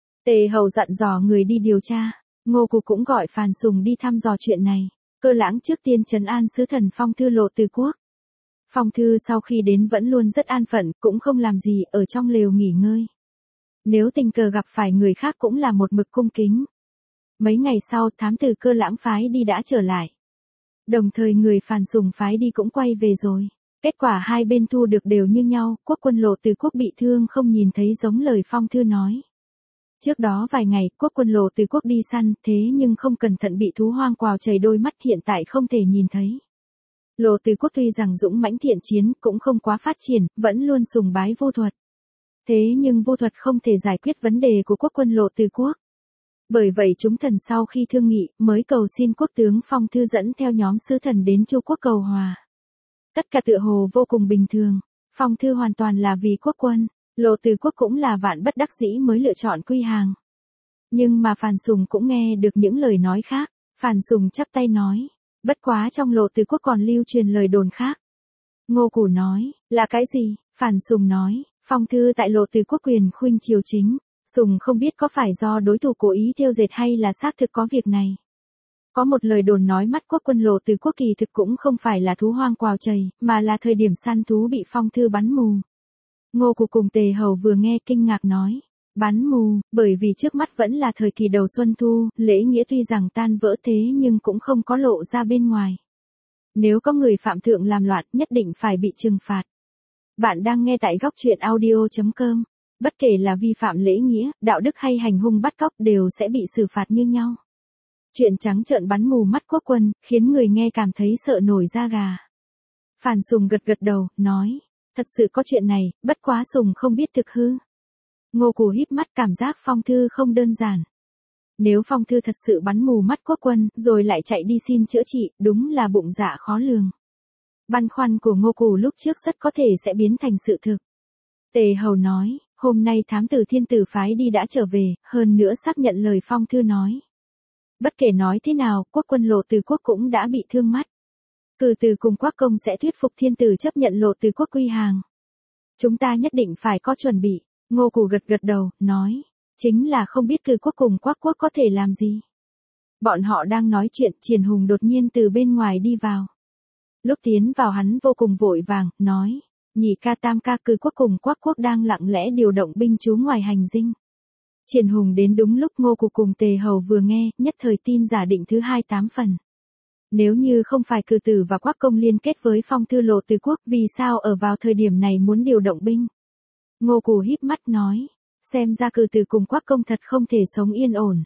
Tề Hầu dặn dò người đi điều tra, Ngô Cục cũng gọi Phàn Sùng đi thăm dò chuyện này. Cơ Lãng trước tiên trấn an sứ thần Phong Thư Lộ Từ Quốc. Phong Thư sau khi đến vẫn luôn rất an phận, cũng không làm gì, ở trong lều nghỉ ngơi. Nếu tình cờ gặp phải người khác cũng là một mực cung kính. Mấy ngày sau, thám tử Cơ Lãng phái đi đã trở lại. Đồng thời người Phàn Sùng phái đi cũng quay về rồi. Kết quả hai bên thu được đều như nhau, quốc quân Lộ Từ Quốc bị thương không nhìn thấy giống lời Phong Thư nói. Trước đó vài ngày, quốc quân Lộ Từ Quốc đi săn, thế nhưng không cẩn thận bị thú hoang quào chảy đôi mắt, hiện tại không thể nhìn thấy. Lộ Từ Quốc tuy rằng dũng mãnh thiện chiến, cũng không quá phát triển, vẫn luôn sùng bái vô thuật. Thế nhưng vô thuật không thể giải quyết vấn đề của quốc quân Lộ Từ Quốc. Bởi vậy chúng thần sau khi thương nghị, mới cầu xin quốc tướng Phong Thư dẫn theo nhóm sứ thần đến Chu quốc cầu hòa. Tất cả tựa hồ vô cùng bình thường, Phong Thư hoàn toàn là vì quốc quân, Lộ Từ Quốc cũng là vạn bất đắc dĩ mới lựa chọn quy hàng. Nhưng mà Phàn Sùng cũng nghe được những lời nói khác, Phàn Sùng chắp tay nói, bất quá trong Lộ Từ Quốc còn lưu truyền lời đồn khác. Ngô Củ nói, là cái gì? Phàn Sùng nói, Phong Thư tại Lộ Từ Quốc quyền khuynh triều chính. Sùng không biết có phải do đối thủ cố ý thêu dệt hay là xác thực có việc này. Có một lời đồn nói mắt quốc quân Lộ Từ Quốc kỳ thực cũng không phải là thú hoang quào chày, mà là thời điểm săn thú bị Phong Thư bắn mù. Ngô Cục cùng Tề Hầu vừa nghe kinh ngạc nói, bắn mù, bởi vì trước mắt vẫn là thời kỳ đầu xuân thu, lễ nghĩa tuy rằng tan vỡ thế nhưng cũng không có lộ ra bên ngoài. Nếu có người phạm thượng làm loạn nhất định phải bị trừng phạt. Bạn đang nghe tại góc truyện audio.com. Bất kể là vi phạm lễ nghĩa, đạo đức hay hành hung bắt cóc đều sẽ bị xử phạt như nhau. Chuyện trắng trợn bắn mù mắt quốc quân, khiến người nghe cảm thấy sợ nổi da gà. Phàn Sùng gật gật đầu, nói, thật sự có chuyện này, bất quá Sùng không biết thực hư. Ngô Củ híp mắt cảm giác Phong Thư không đơn giản. Nếu Phong Thư thật sự bắn mù mắt quốc quân, rồi lại chạy đi xin chữa trị, đúng là bụng dạ khó lường. Băn khoăn của Ngô Củ lúc trước rất có thể sẽ biến thành sự thực. Tề Hầu nói, hôm nay thám tử Thiên Tử phái đi đã trở về, hơn nữa xác nhận lời Phong Thư nói. Bất kể nói thế nào, quốc quân Lộ Từ Quốc cũng đã bị thương mắt. Cử Từ cùng Quác Công sẽ thuyết phục Thiên Tử chấp nhận Lộ Từ Quốc quy hàng. Chúng ta nhất định phải có chuẩn bị. Ngô Củ gật gật đầu, nói, chính là không biết Cử Quốc cùng Quác Quốc có thể làm gì. Bọn họ đang nói chuyện, Triển Hùng đột nhiên từ bên ngoài đi vào. Lúc tiến vào hắn vô cùng vội vàng, nói, Nhị ca tam ca Cử Quốc cùng Quác Quốc đang lặng lẽ điều động binh trú ngoài hành dinh. Triển Hùng đến đúng lúc Ngô Cục cùng Tề Hầu vừa nghe, nhất thời tin giả định thứ 28 phần. Nếu như không phải Cử Tử và Quác Công liên kết với Phong Thư Lộ Từ Quốc, vì sao ở vào thời điểm này muốn điều động binh? Ngô Củ híp mắt nói, xem ra Cử Tử cùng Quác Công thật không thể sống yên ổn.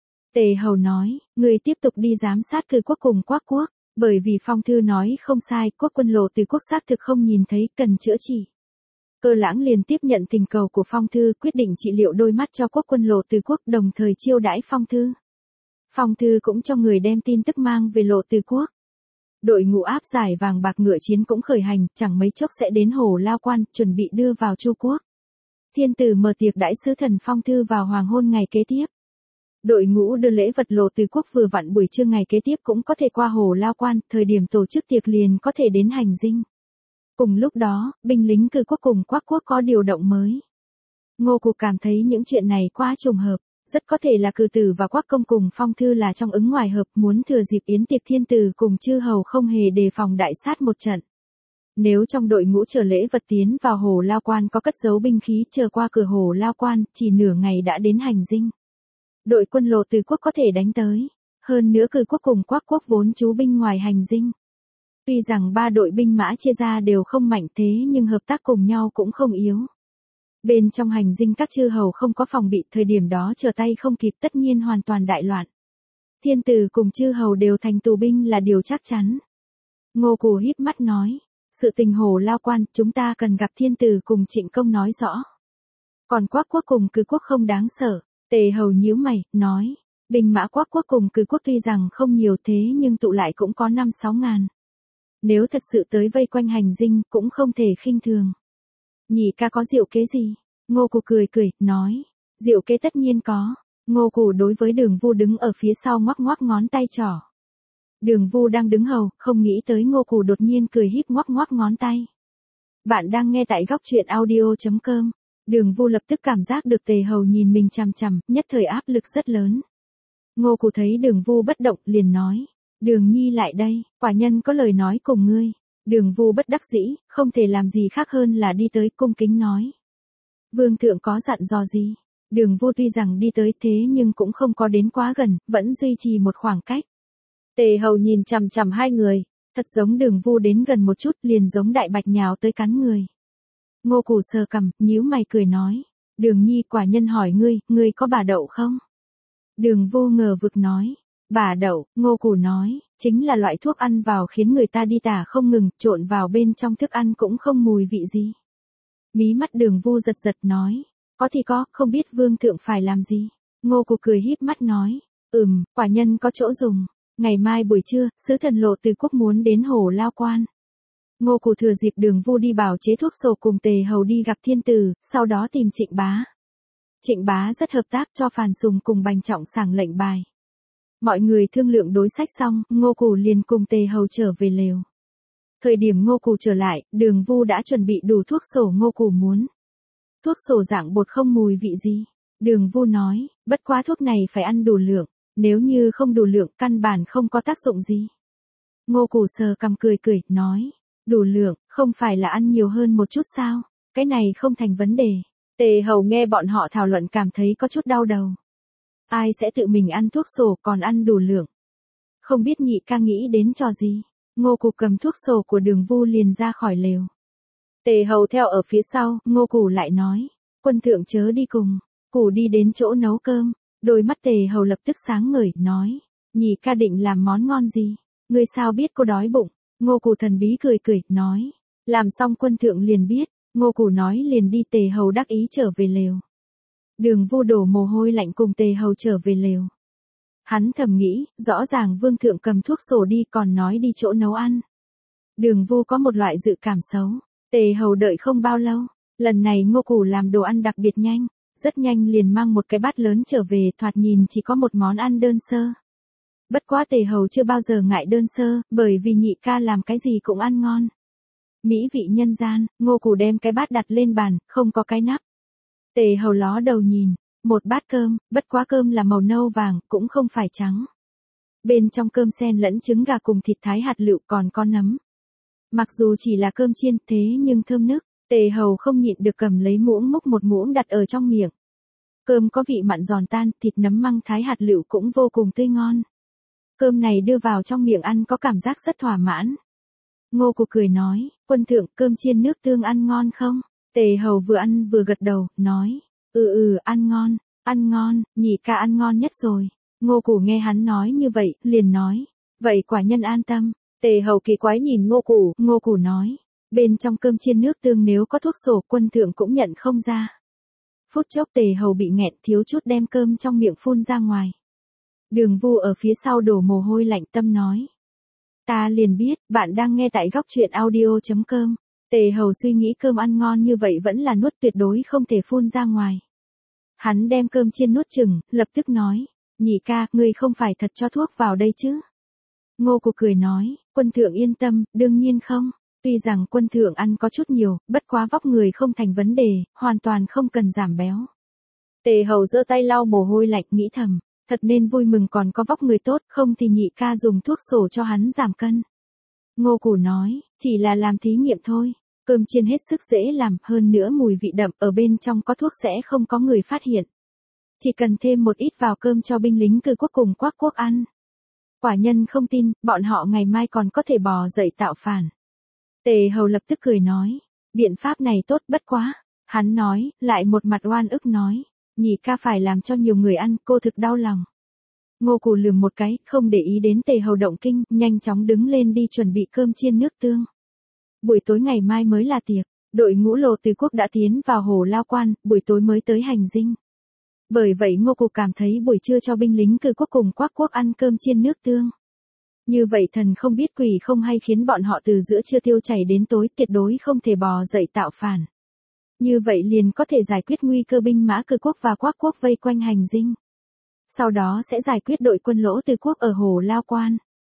Tề Hầu nói, người tiếp tục đi giám sát Cử Quốc cùng Quác Quốc, bởi vì Phong Thư nói không sai, quốc quân Lộ Từ Quốc xác thực không nhìn thấy, cần chữa trị. Cơ Lãng liền tiếp nhận tình cầu của Phong Thư, quyết định trị liệu đôi mắt cho quốc quân Lộ Từ Quốc, đồng thời chiêu đãi Phong Thư. Phong Thư cũng cho người đem tin tức mang về Lộ Từ Quốc. Đội ngũ áp giải vàng bạc ngựa chiến cũng khởi hành, chẳng mấy chốc sẽ đến Hồ Lao Quan, chuẩn bị đưa vào Chu quốc. Thiên Tử mở tiệc đãi sứ thần Phong Thư vào hoàng hôn ngày kế tiếp. Đội ngũ đưa lễ vật Lộ Từ Quốc vừa vặn buổi trưa ngày kế tiếp cũng có thể qua Hồ Lao Quan, thời điểm tổ chức tiệc liền có thể đến hành dinh. Cùng lúc đó, binh lính Cử Quốc cùng Quác Quốc có điều động mới. Ngô Cục cảm thấy những chuyện này quá trùng hợp, rất có thể là Cử Tử và Quác Công cùng Phong Thư là trong ứng ngoài hợp, muốn thừa dịp yến tiệc Thiên Tử cùng chư hầu không hề đề phòng đại sát một trận. Nếu trong đội ngũ chờ lễ vật tiến vào Hồ Lao Quan có cất giấu binh khí chờ qua cửa Hồ Lao Quan, chỉ nửa ngày đã đến hành dinh. Đội quân Lộ Từ Quốc có thể đánh tới. Hơn nữa Cử Quốc cùng Quác Quốc vốn trú binh ngoài hành dinh. Tuy rằng ba đội binh mã chia ra đều không mạnh thế nhưng hợp tác cùng nhau cũng không yếu. Bên trong hành dinh các chư hầu không có phòng bị, thời điểm đó trở tay không kịp, tất nhiên hoàn toàn đại loạn. Thiên Tử cùng chư hầu đều thành tù binh là điều chắc chắn. Ngô Củ híp mắt nói, sự tình Hồ Lao Quan, chúng ta cần gặp Thiên Tử cùng Trịnh Công nói rõ. Còn Quác Quốc cùng Cử Quốc không đáng sợ. Tề Hầu nhíu mày, nói, binh mã Quác Quốc cùng Cử Quốc tuy rằng không nhiều thế nhưng tụ lại cũng có 5-6 ngàn. Nếu thật sự tới vây quanh hành dinh cũng không thể khinh thường. Nhị ca có diệu kế gì? Ngô Củ cười cười, nói, diệu kế tất nhiên có. Ngô Củ đối với Đường Vu đứng ở phía sau ngoắc ngoắc ngón tay trỏ. Đường Vu đang đứng hầu, không nghĩ tới Ngô Cù đột nhiên cười híp ngoắc ngoắc ngón tay. Bạn đang nghe tại góc truyện audio.com. Đường Vu lập tức cảm giác được Tề Hầu nhìn mình chằm chằm, nhất thời áp lực rất lớn. Ngô Cù thấy Đường Vu bất động, liền nói. Đường Nhi lại đây, quả nhân có lời nói cùng ngươi. Đường Vu bất đắc dĩ, không thể làm gì khác hơn là đi tới cung kính nói. Vương thượng có dặn dò gì? Đường Vu tuy rằng đi tới thế nhưng cũng không có đến quá gần, vẫn duy trì một khoảng cách. Tề Hầu nhìn chằm chằm hai người, thật giống Đường Vu đến gần một chút liền giống đại bạch nhào tới cắn người. Ngô Cù sờ cằm, nhíu mày cười nói. Đường Nhi quả nhân hỏi ngươi có bà đậu không? Đường Vu ngờ vực nói. Bà đậu, Ngô Cù nói, chính là loại thuốc ăn vào khiến người ta đi tả không ngừng, trộn vào bên trong thức ăn cũng không mùi vị gì. Mí mắt Đường Vu giật giật nói. Có thì có, không biết vương thượng phải làm gì. Ngô Cù cười híp mắt nói. Quả nhân có chỗ dùng. Ngày mai buổi trưa, sứ thần Lộ Từ Quốc muốn đến Hồ Lao Quan. Ngô Cù thừa dịp Đường Vu đi bảo chế thuốc sổ cùng Tề Hầu đi gặp thiên tử, sau đó tìm Trịnh Bá. Trịnh Bá rất hợp tác cho Phàn Sùng cùng Bành Trọng sảng lệnh bài. Mọi người thương lượng đối sách xong, Ngô Cù liền cùng Tề Hầu trở về lều. Thời điểm Ngô Cù trở lại, Đường Vu đã chuẩn bị đủ thuốc sổ Ngô Cù muốn. Thuốc sổ dạng bột không mùi vị gì. Đường Vu nói, bất quá thuốc này phải ăn đủ lượng, nếu như không đủ lượng căn bản không có tác dụng gì. Ngô Cù sờ cằm cười cười, nói, đủ lượng, không phải là ăn nhiều hơn một chút sao, cái này không thành vấn đề. Tề Hầu nghe bọn họ thảo luận cảm thấy có chút đau đầu. Ai sẽ tự mình ăn thuốc sổ còn ăn đủ lượng? Không biết nhị ca nghĩ đến trò gì. Ngô Cù cầm thuốc sổ của Đường Vu liền ra khỏi lều. Tề Hầu theo ở phía sau, Ngô Cù lại nói, quân thượng chớ đi cùng. Cù đi đến chỗ nấu cơm, đôi mắt Tề Hầu lập tức sáng ngời, nói, nhị ca định làm món ngon gì? Ngươi sao biết cô đói bụng? Ngô Cù thần bí cười cười, nói, làm xong quân thượng liền biết. Ngô Cù nói liền đi. Tề Hầu đắc ý trở về lều. Đường Vu đổ mồ hôi lạnh cùng Tề Hầu trở về lều. Hắn thầm nghĩ, rõ ràng vương thượng cầm thuốc sổ đi còn nói đi chỗ nấu ăn. Đường Vu có một loại dự cảm xấu. Tề Hầu đợi không bao lâu, lần này Ngô Cù làm đồ ăn đặc biệt nhanh, rất nhanh liền mang một cái bát lớn trở về, thoạt nhìn chỉ có một món ăn đơn sơ. Bất quá Tề Hầu chưa bao giờ ngại đơn sơ, bởi vì nhị ca làm cái gì cũng ăn ngon. Mỹ vị nhân gian, Ngô Cù đem cái bát đặt lên bàn, không có cái nắp. Tề Hầu ló đầu nhìn, một bát cơm, bất quá cơm là màu nâu vàng, cũng không phải trắng. Bên trong cơm xen lẫn trứng gà cùng thịt thái hạt lựu còn có nấm. Mặc dù chỉ là cơm chiên thế nhưng thơm nức, Tề Hầu không nhịn được cầm lấy muỗng múc một muỗng đặt ở trong miệng. Cơm có vị mặn giòn tan, thịt nấm măng thái hạt lựu cũng vô cùng tươi ngon. Cơm này đưa vào trong miệng ăn có cảm giác rất thỏa mãn. Ngô Cù cười nói, quân thượng cơm chiên nước tương ăn ngon không? Tề Hầu vừa ăn vừa gật đầu, nói, ăn ngon, nhị ca ăn ngon nhất rồi. Ngô Cù nghe hắn nói như vậy, liền nói, vậy quả nhân an tâm. Tề Hầu kỳ quái nhìn Ngô Cù nói, bên trong cơm chiên nước tương nếu có thuốc sổ quân thượng cũng nhận không ra. Phút chốc Tề Hầu bị nghẹn thiếu chút đem cơm trong miệng phun ra ngoài. Đường Vu ở phía sau đổ mồ hôi lạnh tâm nói. Ta liền biết, bạn đang nghe tại góc truyện audio.com. Tề Hầu suy nghĩ cơm ăn ngon như vậy vẫn là nuốt tuyệt đối không thể phun ra ngoài. Hắn đem cơm chiên nuốt chừng, lập tức nói, nhị ca, ngươi không phải thật cho thuốc vào đây chứ? Ngô Cù cười nói, quân thượng yên tâm, đương nhiên không. Tuy rằng quân thượng ăn có chút nhiều, bất quá vóc người không thành vấn đề, hoàn toàn không cần giảm béo. Tề Hầu giơ tay lau mồ hôi lạnh nghĩ thầm, thật nên vui mừng còn có vóc người tốt, không thì nhị ca dùng thuốc sổ cho hắn giảm cân. Ngô Cù nói, chỉ là làm thí nghiệm thôi, cơm chiên hết sức dễ làm, hơn nữa mùi vị đậm, ở bên trong có thuốc sẽ không có người phát hiện. Chỉ cần thêm một ít vào cơm cho binh lính Cử Quốc cùng Quác Quốc ăn. Quả nhân không tin, bọn họ ngày mai còn có thể bò dậy tạo phản. Tề Hầu lập tức cười nói, biện pháp này tốt bất quá. Hắn nói, lại một mặt oan ức nói, nhị ca phải làm cho nhiều người ăn, cô thực đau lòng. Ngô Cù lườm một cái, không để ý đến Tề Hầu động kinh, nhanh chóng đứng lên đi chuẩn bị cơm chiên nước tương. Buổi tối ngày mai mới là tiệc, đội ngũ Lộ Từ Quốc đã tiến vào Hồ Lao Quan, buổi tối mới tới hành dinh. Bởi vậy Ngô Cù cảm thấy buổi trưa cho binh lính Cử Quốc cùng Quác Quốc ăn cơm chiên nước tương. Như vậy thần không biết quỷ không hay khiến bọn họ từ giữa trưa tiêu chảy đến tối tuyệt đối không thể bò dậy tạo phản. Như vậy liền có thể giải quyết nguy cơ binh mã Cử Quốc và Quác Quốc vây quanh hành dinh. Sau đó sẽ giải quyết đội quân Lỗ Từ Quốc ở Hồ Lao Quan.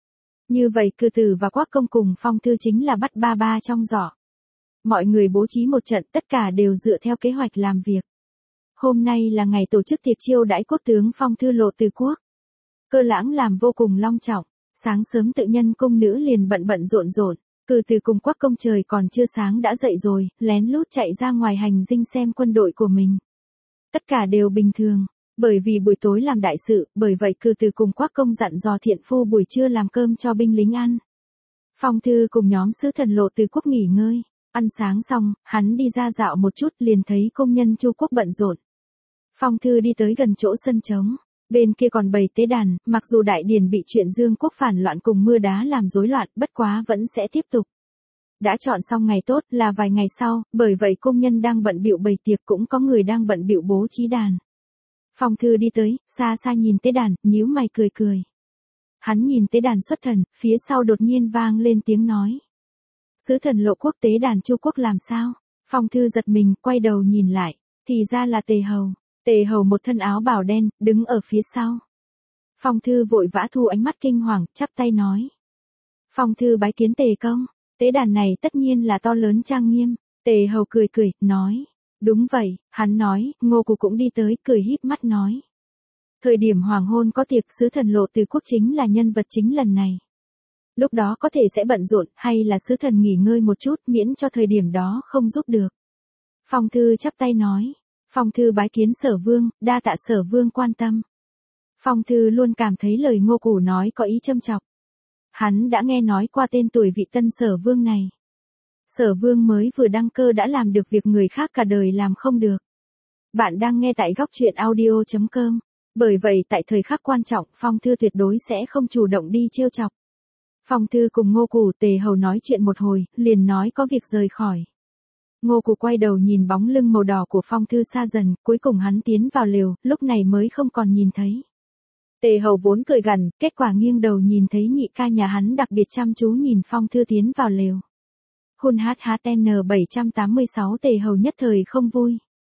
Như vậy Cử Tử và Quách Công cùng Phong Thư chính là bắt ba ba trong giỏ. Mọi người bố trí một trận, tất cả đều dựa theo kế hoạch làm việc. Hôm nay là ngày tổ chức tiệc chiêu đãi quốc tướng Phong Thư lộ từ quốc. Cơ Lãng làm vô cùng long trọng, sáng sớm tự nhân cung nữ liền bận bận rộn rộn. Cử Tử cùng Quách Công trời còn chưa sáng đã dậy rồi, lén lút chạy ra ngoài hành dinh xem quân đội của mình. Tất cả đều bình thường, bởi vì buổi tối làm đại sự, bởi vậy Cử Tử cùng Quách Công dặn dò thiện phu buổi trưa làm cơm cho binh lính ăn. Phong Thư cùng nhóm sứ thần lộ từ quốc nghỉ ngơi, ăn sáng xong, hắn đi ra dạo một chút liền thấy công nhân Chu Quốc bận rộn. Phong Thư đi tới gần chỗ sân trống, bên kia còn bày tế đàn, mặc dù đại điển bị chuyện Dương Quốc phản loạn cùng mưa đá làm rối loạn, bất quá vẫn sẽ tiếp tục. Đã chọn xong ngày tốt là vài ngày sau, bởi vậy công nhân đang bận bịu bày tiệc cũng có người đang bận bịu bố trí đàn. Phong Thư đi tới, xa xa nhìn tế đàn, nhíu mày cười cười. Hắn nhìn tế đàn xuất thần, phía sau đột nhiên vang lên tiếng nói. Sứ thần lộ quốc tế đàn Chu Quốc làm sao? Phong Thư giật mình, quay đầu nhìn lại, thì ra là Tề Hầu. Tề Hầu một thân áo bào đen, đứng ở phía sau. Phong Thư vội vã thu ánh mắt kinh hoàng, chắp tay nói. Phong Thư bái kiến Tề công, tế đàn này tất nhiên là to lớn trang nghiêm. Tề Hầu cười cười, nói. Đúng vậy, hắn nói, Ngô Cù cũng đi tới, cười híp mắt nói. Thời điểm hoàng hôn có tiệc sứ thần lộ từ quốc chính là nhân vật chính lần này. Lúc đó có thể sẽ bận rộn, hay là sứ thần nghỉ ngơi một chút miễn cho thời điểm đó không giúp được. Phong Thư chắp tay nói. Phong Thư bái kiến Sở Vương, đa tạ Sở Vương quan tâm. Phong Thư luôn cảm thấy lời Ngô Cù nói có ý châm chọc. Hắn đã nghe nói qua tên tuổi vị tân Sở Vương này. Sở Vương mới vừa đăng cơ đã làm được việc người khác cả đời làm không được. Bạn đang nghe tại góc truyện audio.com. Bởi vậy tại thời khắc quan trọng, Phong Thư tuyệt đối sẽ không chủ động đi trêu chọc. Phong Thư cùng Ngô Cù Tề Hầu nói chuyện một hồi, liền nói có việc rời khỏi. Ngô Cù quay đầu nhìn bóng lưng màu đỏ của Phong Thư xa dần, cuối cùng hắn tiến vào lều, lúc này mới không còn nhìn thấy. Tề Hầu vốn cười gằn, kết quả nghiêng đầu nhìn thấy nhị ca nhà hắn đặc biệt chăm chú nhìn Phong Thư tiến vào lều. Hun HHN 786 Tề Hầu nhất thời không vui.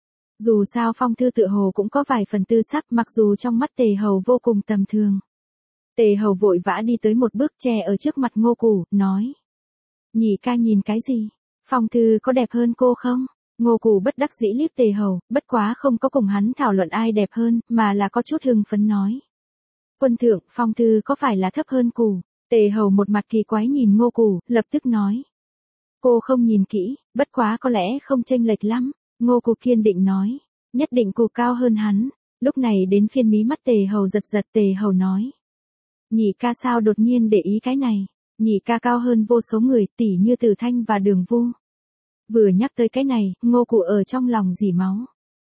Dù sao Phong Thư tự hồ cũng có vài phần tư sắc, mặc dù trong mắt Tề Hầu vô cùng tầm thường. Tề Hầu vội vã đi tới một bước che ở trước mặt Ngô Cù, nói. Nhị ca nhìn cái gì? Phong Thư có đẹp hơn cô không? Ngô Cù bất đắc dĩ liếc Tề Hầu, bất quá không có cùng hắn thảo luận ai đẹp hơn, mà là có chút hưng phấn nói. Quân thượng, Phong Thư có phải là thấp hơn Cù? Tề Hầu một mặt kỳ quái nhìn Ngô Cù, lập tức nói. Cô không nhìn kỹ, bất quá có lẽ không chênh lệch lắm. Ngô Cù kiên định nói. Nhất định Cù cao hơn hắn. Lúc này đến phiên mí mắt Tề Hầu giật giật. Tề Hầu nói. Nhị ca sao đột nhiên để ý cái này? Nhị ca cao hơn vô số người, tỉ như Từ Thanh và Đường Vu. Vừa nhắc tới cái này, Ngô Cù ở trong lòng rỉ máu.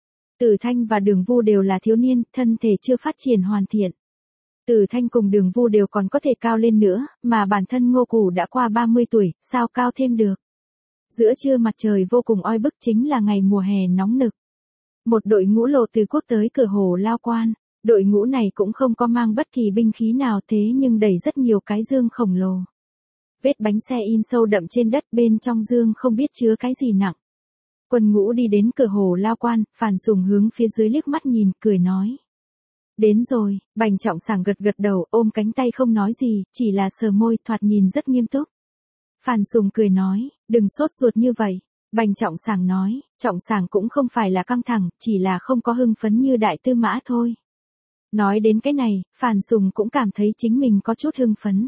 Từ Thanh và Đường Vu đều là thiếu niên, thân thể chưa phát triển hoàn thiện. Từ Thanh cùng Đường Vu đều còn có thể cao lên nữa, mà bản thân Ngô Cù đã qua 30 tuổi, sao cao thêm được? Giữa trưa mặt trời vô cùng oi bức, chính là ngày mùa hè nóng nực. Một đội ngũ lộ từ quốc tới cửa hồ Lao Quan, đội ngũ này cũng không có mang bất kỳ binh khí nào, thế nhưng đầy rất nhiều cái dương khổng lồ. Vết bánh xe in sâu đậm trên đất, bên trong dương không biết chứa cái gì nặng. Quân ngũ đi đến cửa hồ Lao Quan, Phàn Sùng hướng phía dưới liếc mắt nhìn, cười nói. Đến rồi. Bành Trọng Sảng gật gật đầu, ôm cánh tay không nói gì, chỉ là sờ môi, thoạt nhìn rất nghiêm túc. Phàn Sùng cười nói, đừng sốt ruột như vậy. Bành Trọng Sảng nói, Trọng Sảng cũng không phải là căng thẳng, chỉ là không có hưng phấn như Đại Tư Mã thôi. Nói đến cái này, Phàn Sùng cũng cảm thấy chính mình có chút hưng phấn.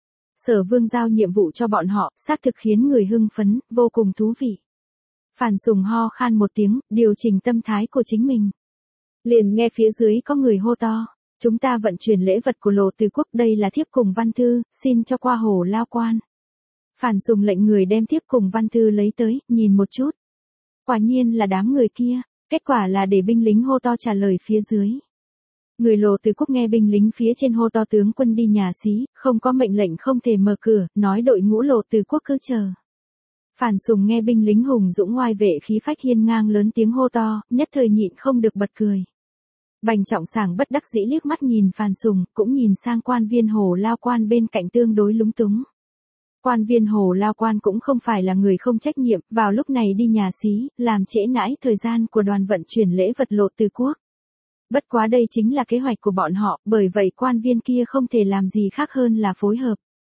Sở Vương giao nhiệm vụ cho bọn họ, xác thực khiến người hưng phấn, vô cùng thú vị. Phàn Sùng ho khan một tiếng, điều chỉnh tâm thái của chính mình. Liền nghe phía dưới có người hô to. Chúng ta vận chuyển lễ vật của Lộ Từ Quốc, đây là thiếp cùng văn thư, xin cho qua hồ Lao Quan. Phàn Sùng lệnh người đem thiếp cùng văn thư lấy tới, nhìn một chút. Quả nhiên là đám người kia, kết quả là để binh lính hô to trả lời phía dưới. Người Lộ Từ Quốc nghe binh lính phía trên hô to tướng quân đi nhà xí, không có mệnh lệnh không thể mở cửa, nói đội ngũ Lộ Từ Quốc cứ chờ. Phàn Sùng nghe binh lính hùng dũng oai vệ khí phách hiên ngang lớn tiếng hô to, nhất thời nhịn không được bật cười. Bành Trọng Sảng bất đắc dĩ liếc mắt nhìn Phàn Sùng, cũng nhìn sang quan viên hồ Lao Quan bên cạnh tương đối lúng túng. Quan viên hồ Lao Quan cũng không phải là người không trách nhiệm, vào lúc này đi nhà xí, làm trễ nãi thời gian của đoàn vận chuyển lễ vật Lộ Từ Quốc. Bất quá đây chính là kế hoạch của bọn họ, bởi vậy quan viên kia không thể làm gì khác hơn là phối hợp.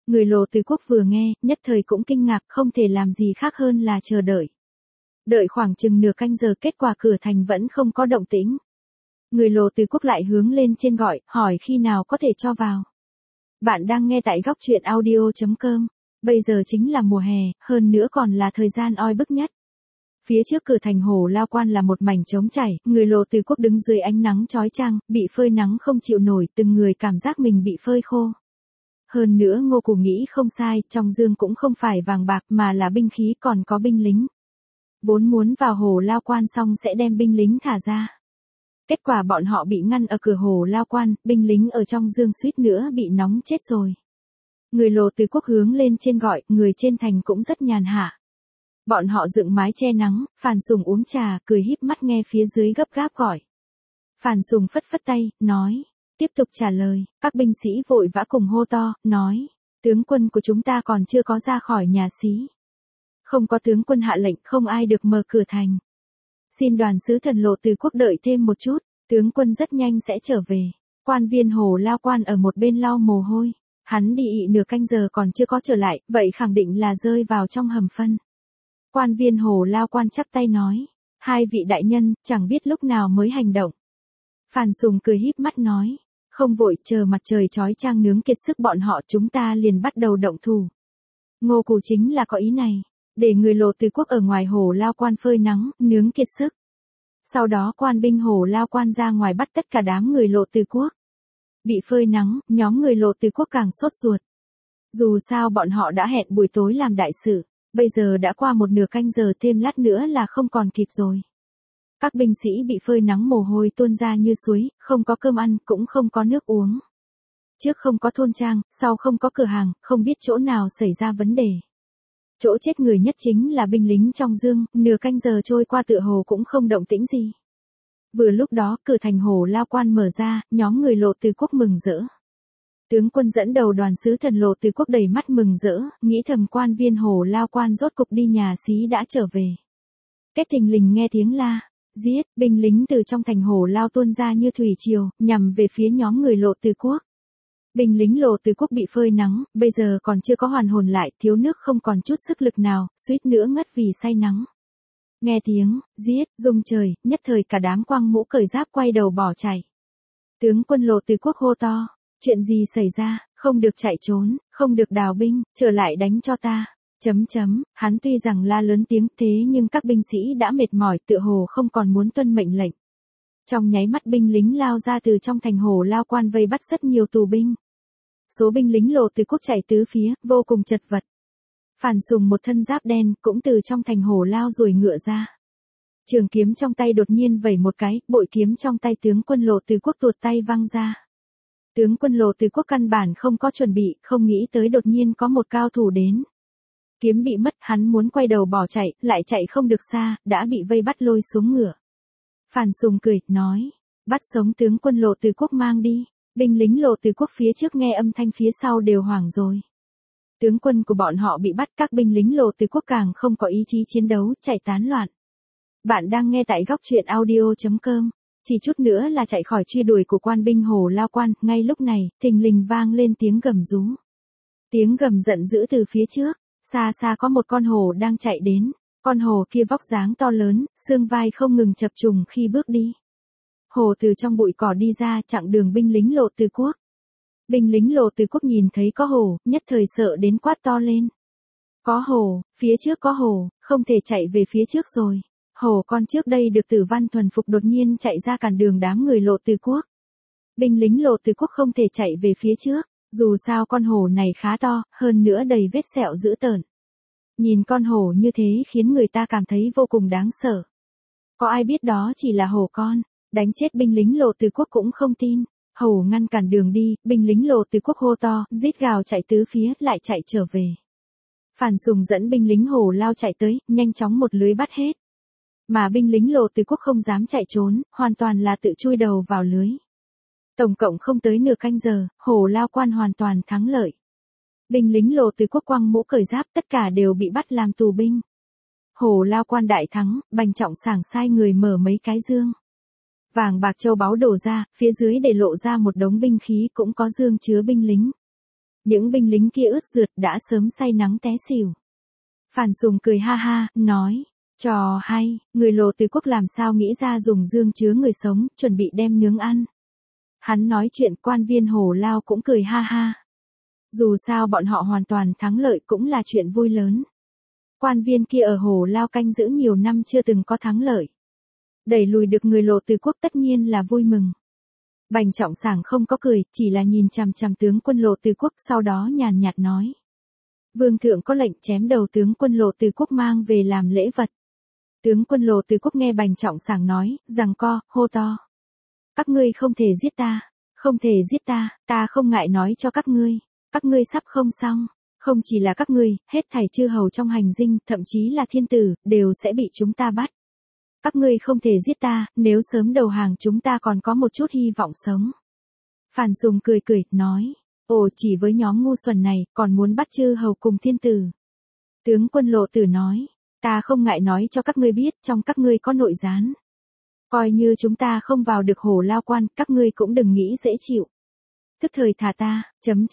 Người Lô Từ Quốc vừa nghe, nhất thời cũng kinh ngạc, không thể làm gì khác hơn là chờ đợi. Đợi khoảng chừng nửa canh giờ, kết quả cửa thành vẫn không có động tĩnh. Người Lô Từ Quốc lại hướng lên trên gọi, hỏi khi nào có thể cho vào. Bạn đang nghe tại góc truyện audio.com. Bây giờ chính là mùa hè, hơn nữa còn là thời gian oi bức nhất. Phía trước cửa thành Hồ Lao Quan là một mảnh trống trải, người Lô Từ Quốc đứng dưới ánh nắng chói chang, bị phơi nắng không chịu nổi, từng người cảm giác mình bị phơi khô. Hơn nữa Ngô Cù nghĩ không sai, trong dương cũng không phải vàng bạc mà là binh khí, còn có binh lính. Vốn muốn vào Hồ Lao Quan xong sẽ đem binh lính thả ra. Kết quả bọn họ bị ngăn ở cửa Hồ Lao Quan, binh lính ở trong dương suýt nữa bị nóng chết rồi. Người Lô Từ Quốc hướng lên trên gọi, người trên thành cũng rất nhàn hạ. Bọn họ dựng mái che nắng, Phàn Sùng uống trà, cười híp mắt nghe phía dưới gấp gáp gọi. Phàn Sùng phất phất tay, nói, tiếp tục trả lời, các binh sĩ vội vã cùng hô to, nói, tướng quân của chúng ta còn chưa có ra khỏi nhà xí. Không có tướng quân hạ lệnh, không ai được mở cửa thành. Xin đoàn sứ thần Lô Từ Quốc đợi thêm một chút, tướng quân rất nhanh sẽ trở về. Quan viên Hồ Lao Quan ở một bên lau mồ hôi. Hắn đi ị nửa canh giờ còn chưa có trở lại, vậy khẳng định là rơi vào trong hầm phân. Quan viên Hồ Lao Quan chắp tay nói, hai vị đại nhân, chẳng biết lúc nào mới hành động. Phàn Sùng cười híp mắt nói, không vội, chờ mặt trời chói chang nướng kiệt sức bọn họ chúng ta liền bắt đầu động thủ. Ngô Cù chính là có ý này, để người Lô Từ Quốc ở ngoài Hồ Lao Quan phơi nắng, nướng kiệt sức. Sau đó quan binh Hồ Lao Quan ra ngoài bắt tất cả đám người Lô Từ Quốc. Bị phơi nắng, nhóm người Lô Từ Quốc càng sốt ruột. Dù sao bọn họ đã hẹn buổi tối làm đại sự, bây giờ đã qua một nửa canh giờ, thêm lát nữa là không còn kịp rồi. Các binh sĩ bị phơi nắng mồ hôi tuôn ra như suối, không có cơm ăn, cũng không có nước uống. Trước không có thôn trang, sau không có cửa hàng, không biết chỗ nào xảy ra vấn đề. Chỗ chết người nhất chính là binh lính trong dương, nửa canh giờ trôi qua tựa hồ cũng không động tĩnh gì. Vừa lúc đó, cửa thành Hồ Lao Quan mở ra, nhóm người Lô Từ Quốc mừng rỡ. Tướng quân dẫn đầu đoàn sứ thần Lô Từ Quốc đầy mắt mừng rỡ, nghĩ thầm quan viên Hồ Lao Quan rốt cục đi nhà xí đã trở về. Kết thình lình nghe tiếng la, giết, binh lính từ trong thành Hồ Lao tuôn ra như thủy triều, nhằm về phía nhóm người Lô Từ Quốc. Binh lính Lô Từ Quốc bị phơi nắng, bây giờ còn chưa có hoàn hồn lại, thiếu nước không còn chút sức lực nào, suýt nữa ngất vì say nắng. Nghe tiếng, giết, rung trời, nhất thời cả đám quăng mũ cởi giáp quay đầu bỏ chạy. Tướng quân Lô Từ Quốc hô to, chuyện gì xảy ra, không được chạy trốn, không được đào binh, trở lại đánh cho ta. Hắn tuy rằng la lớn tiếng thế nhưng các binh sĩ đã mệt mỏi tựa hồ không còn muốn tuân mệnh lệnh. Trong nháy mắt binh lính lao ra từ trong thành Hồ Lao Quan vây bắt rất nhiều tù binh. Số binh lính Lô Từ Quốc chạy tứ phía, vô cùng chật vật. Phàn Sùng một thân giáp đen, cũng từ trong thành Hồ Lao ruồi ngựa ra. Trường kiếm trong tay đột nhiên vẩy một cái, bội kiếm trong tay tướng quân Lô Từ Quốc tuột tay văng ra. Tướng quân Lô Từ Quốc căn bản không có chuẩn bị, không nghĩ tới đột nhiên có một cao thủ đến. Kiếm bị mất, hắn muốn quay đầu bỏ chạy, lại chạy không được xa, đã bị vây bắt lôi xuống ngựa. Phàn Sùng cười, nói, bắt sống tướng quân Lô Từ Quốc mang đi. Binh lính Lô Từ Quốc phía trước nghe âm thanh phía sau đều hoảng rồi. Tướng quân của bọn họ bị bắt, các binh lính Lô Từ Quốc càng không có ý chí chiến đấu, chạy tán loạn. Bạn đang nghe tại góc truyện audio.com. Chỉ chút nữa là chạy khỏi truy đuổi của quan binh Hồ Lao Quan, ngay lúc này, thình lình vang lên tiếng gầm rú. Tiếng gầm giận dữ từ phía trước, xa xa có một con hổ đang chạy đến. Con hổ kia vóc dáng to lớn, xương vai không ngừng chập trùng khi bước đi. Hổ từ trong bụi cỏ đi ra, chặn đường binh lính Lô Từ Quốc. Binh lính Lô Từ Quốc nhìn thấy có hổ, nhất thời sợ đến quát to lên. Có hổ, phía trước có hổ, không thể chạy về phía trước rồi. Hổ con trước đây được Tử Văn thuần phục đột nhiên chạy ra cản đường đám người Lô Từ Quốc. Binh lính Lô Từ Quốc không thể chạy về phía trước, dù sao con hổ này khá to, hơn nữa đầy vết sẹo dữ tợn. Nhìn con hổ như thế khiến người ta cảm thấy vô cùng đáng sợ. Có ai biết đó chỉ là hổ con, đánh chết binh lính Lô Từ Quốc cũng không tin. Hổ ngăn cản đường đi, binh lính Lô Từ Quốc hô to, rít gào chạy tứ phía, lại chạy trở về. Phàn Sùng dẫn binh lính Hồ Lao chạy tới, nhanh chóng một lưới bắt hết. Mà binh lính Lô Từ Quốc không dám chạy trốn, hoàn toàn là tự chui đầu vào lưới. Tổng cộng không tới nửa canh giờ, Hồ Lao Quan hoàn toàn thắng lợi. Binh lính Lô Từ Quốc quăng mũ cởi giáp, tất cả đều bị bắt làm tù binh. Hồ Lao Quan đại thắng, Bành Trọng Sảng sai người mở mấy cái dương. Vàng bạc châu báu đổ ra, phía dưới để lộ ra một đống binh khí, cũng có dương chứa binh lính. Những binh lính kia ướt rượt đã sớm say nắng té xỉu. Phàn Sùng cười ha ha, nói, trò hay, người Lộ Từ Quốc làm sao nghĩ ra dùng dương chứa người sống, chuẩn bị đem nướng ăn. Hắn nói chuyện, quan viên Hổ Lao cũng cười ha ha. Dù sao bọn họ hoàn toàn thắng lợi cũng là chuyện vui lớn. Quan viên kia ở Hổ Lao canh giữ nhiều năm chưa từng có thắng lợi. Đẩy lùi được người Lộ Từ Quốc tất nhiên là vui mừng. Bành Trọng Sảng không có cười, chỉ là nhìn chằm chằm tướng quân Lộ Từ Quốc, sau đó nhàn nhạt nói. Vương thượng có lệnh chém đầu tướng quân Lộ Từ Quốc mang về làm lễ vật. Tướng quân Lộ Từ Quốc nghe Bành Trọng Sảng nói, giằng co, hô to. Các ngươi không thể giết ta, không thể giết ta, ta không ngại nói cho các ngươi sắp không xong. Không chỉ là các ngươi, hết thảy chư hầu trong hành dinh, thậm chí là thiên tử, đều sẽ bị chúng ta bắt. Các ngươi không thể giết ta, nếu sớm đầu hàng chúng ta còn có một chút hy vọng sống. Phàn Sùng cười cười, nói, ồ chỉ với nhóm ngu xuẩn này, còn muốn bắt chư hầu cùng thiên tử. Tướng quân Lộ Tử nói, ta không ngại nói cho các ngươi biết, trong các ngươi có nội gián. Coi như chúng ta không vào được Hổ Lao quan, các ngươi cũng đừng nghĩ dễ chịu. Tức thời thả ta,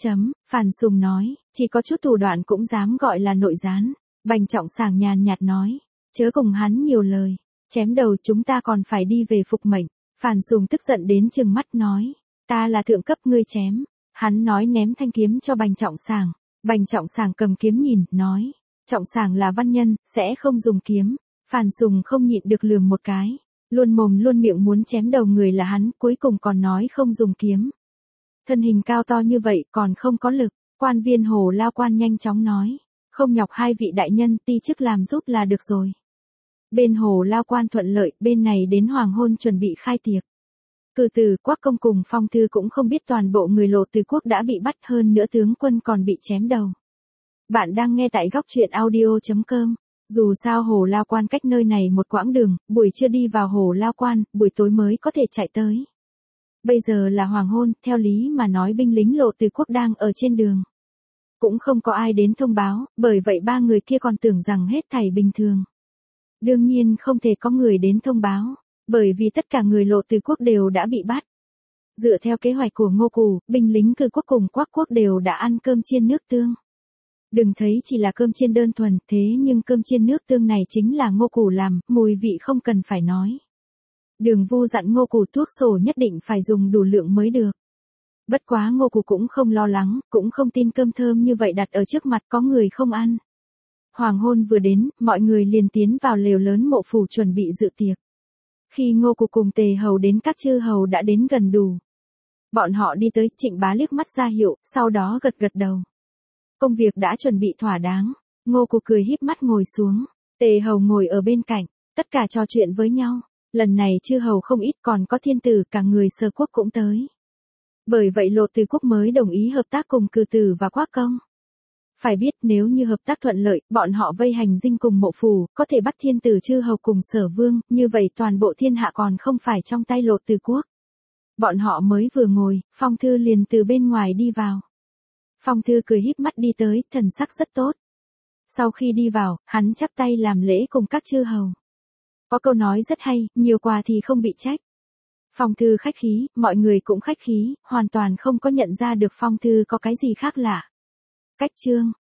Phàn Sùng nói, chỉ có chút thủ đoạn cũng dám gọi là nội gián. Bành Trọng Sảng nhàn nhạt nói, chớ cùng hắn nhiều lời, chém đầu chúng ta còn phải đi về phục mệnh. Phàn Sùng tức giận đến trừng mắt nói, ta là thượng cấp ngươi chém. Hắn nói ném thanh kiếm cho Bành Trọng Sảng. Bành Trọng Sảng cầm kiếm nhìn, nói, Trọng Sảng là văn nhân, sẽ không dùng kiếm. Phàn Sùng không nhịn được lườm một cái, luôn mồm luôn miệng muốn chém đầu người là hắn, cuối cùng còn nói không dùng kiếm. Thân hình cao to như vậy còn không có lực. Quan viên Hổ Lao quan nhanh chóng nói, không nhọc hai vị đại nhân, ti chức làm giúp là được rồi. Bên Hổ Lao quan thuận lợi, bên này đến hoàng hôn chuẩn bị khai tiệc. Cử tử, Quắc Công cùng Phong Thư cũng không biết toàn bộ người Lộ Từ Quốc đã bị bắt, hơn nữa tướng quân còn bị chém đầu. Bạn đang nghe tại góc truyện audio.com. Dù sao Hổ Lao quan cách nơi này một quãng đường, buổi trưa đi vào Hổ Lao quan, buổi tối mới có thể chạy tới. Bây giờ là hoàng hôn, theo lý mà nói binh lính Lộ Từ Quốc đang ở trên đường. Cũng không có ai đến thông báo, bởi vậy ba người kia còn tưởng rằng hết thảy bình thường. Đương nhiên không thể có người đến thông báo, bởi vì tất cả người Lộ Từ Quốc đều đã bị bắt. Dựa theo kế hoạch của Ngô Cù, binh lính Cử Quốc cùng Quắc Quốc đều đã ăn cơm chiên nước tương. Đừng thấy chỉ là cơm chiên đơn thuần, thế nhưng cơm chiên nước tương này chính là Ngô Cù làm, mùi vị không cần phải nói. Đường Vu dặn Ngô Cù thuốc sổ nhất định phải dùng đủ lượng mới được. Bất quá Ngô Cù cũng không lo lắng, cũng không tin cơm thơm như vậy đặt ở trước mặt có người không ăn. Hoàng hôn vừa đến, mọi người liền tiến vào lều lớn mộ phủ chuẩn bị dự tiệc. Khi Ngô Cù cùng Tề Hầu đến, các chư hầu đã đến gần đủ. Bọn họ đi tới, Trịnh Bá liếc mắt ra hiệu, sau đó gật gật đầu. Công việc đã chuẩn bị thỏa đáng. Ngô Cù cười híp mắt ngồi xuống. Tề Hầu ngồi ở bên cạnh, tất cả trò chuyện với nhau. Lần này chư hầu không ít, còn có thiên tử, cả người Sở Quốc cũng tới. Bởi vậy Lộ Từ Quốc mới đồng ý hợp tác cùng Cử Tử và Quắc Công. Phải biết nếu như hợp tác thuận lợi, bọn họ vây hành dinh cùng mộ phủ, có thể bắt thiên tử chư hầu cùng Sở Vương, như vậy toàn bộ thiên hạ còn không phải trong tay Lộ Từ Quốc. Bọn họ mới vừa ngồi, Phong Thư liền từ bên ngoài đi vào. Phong Thư cười híp mắt đi tới, thần sắc rất tốt. Sau khi đi vào, hắn chắp tay làm lễ cùng các chư hầu. Có câu nói rất hay, nhiều quà thì không bị trách. Phong Thư khách khí, mọi người cũng khách khí, hoàn toàn không có nhận ra được Phong Thư có cái gì khác lạ. Cách chương,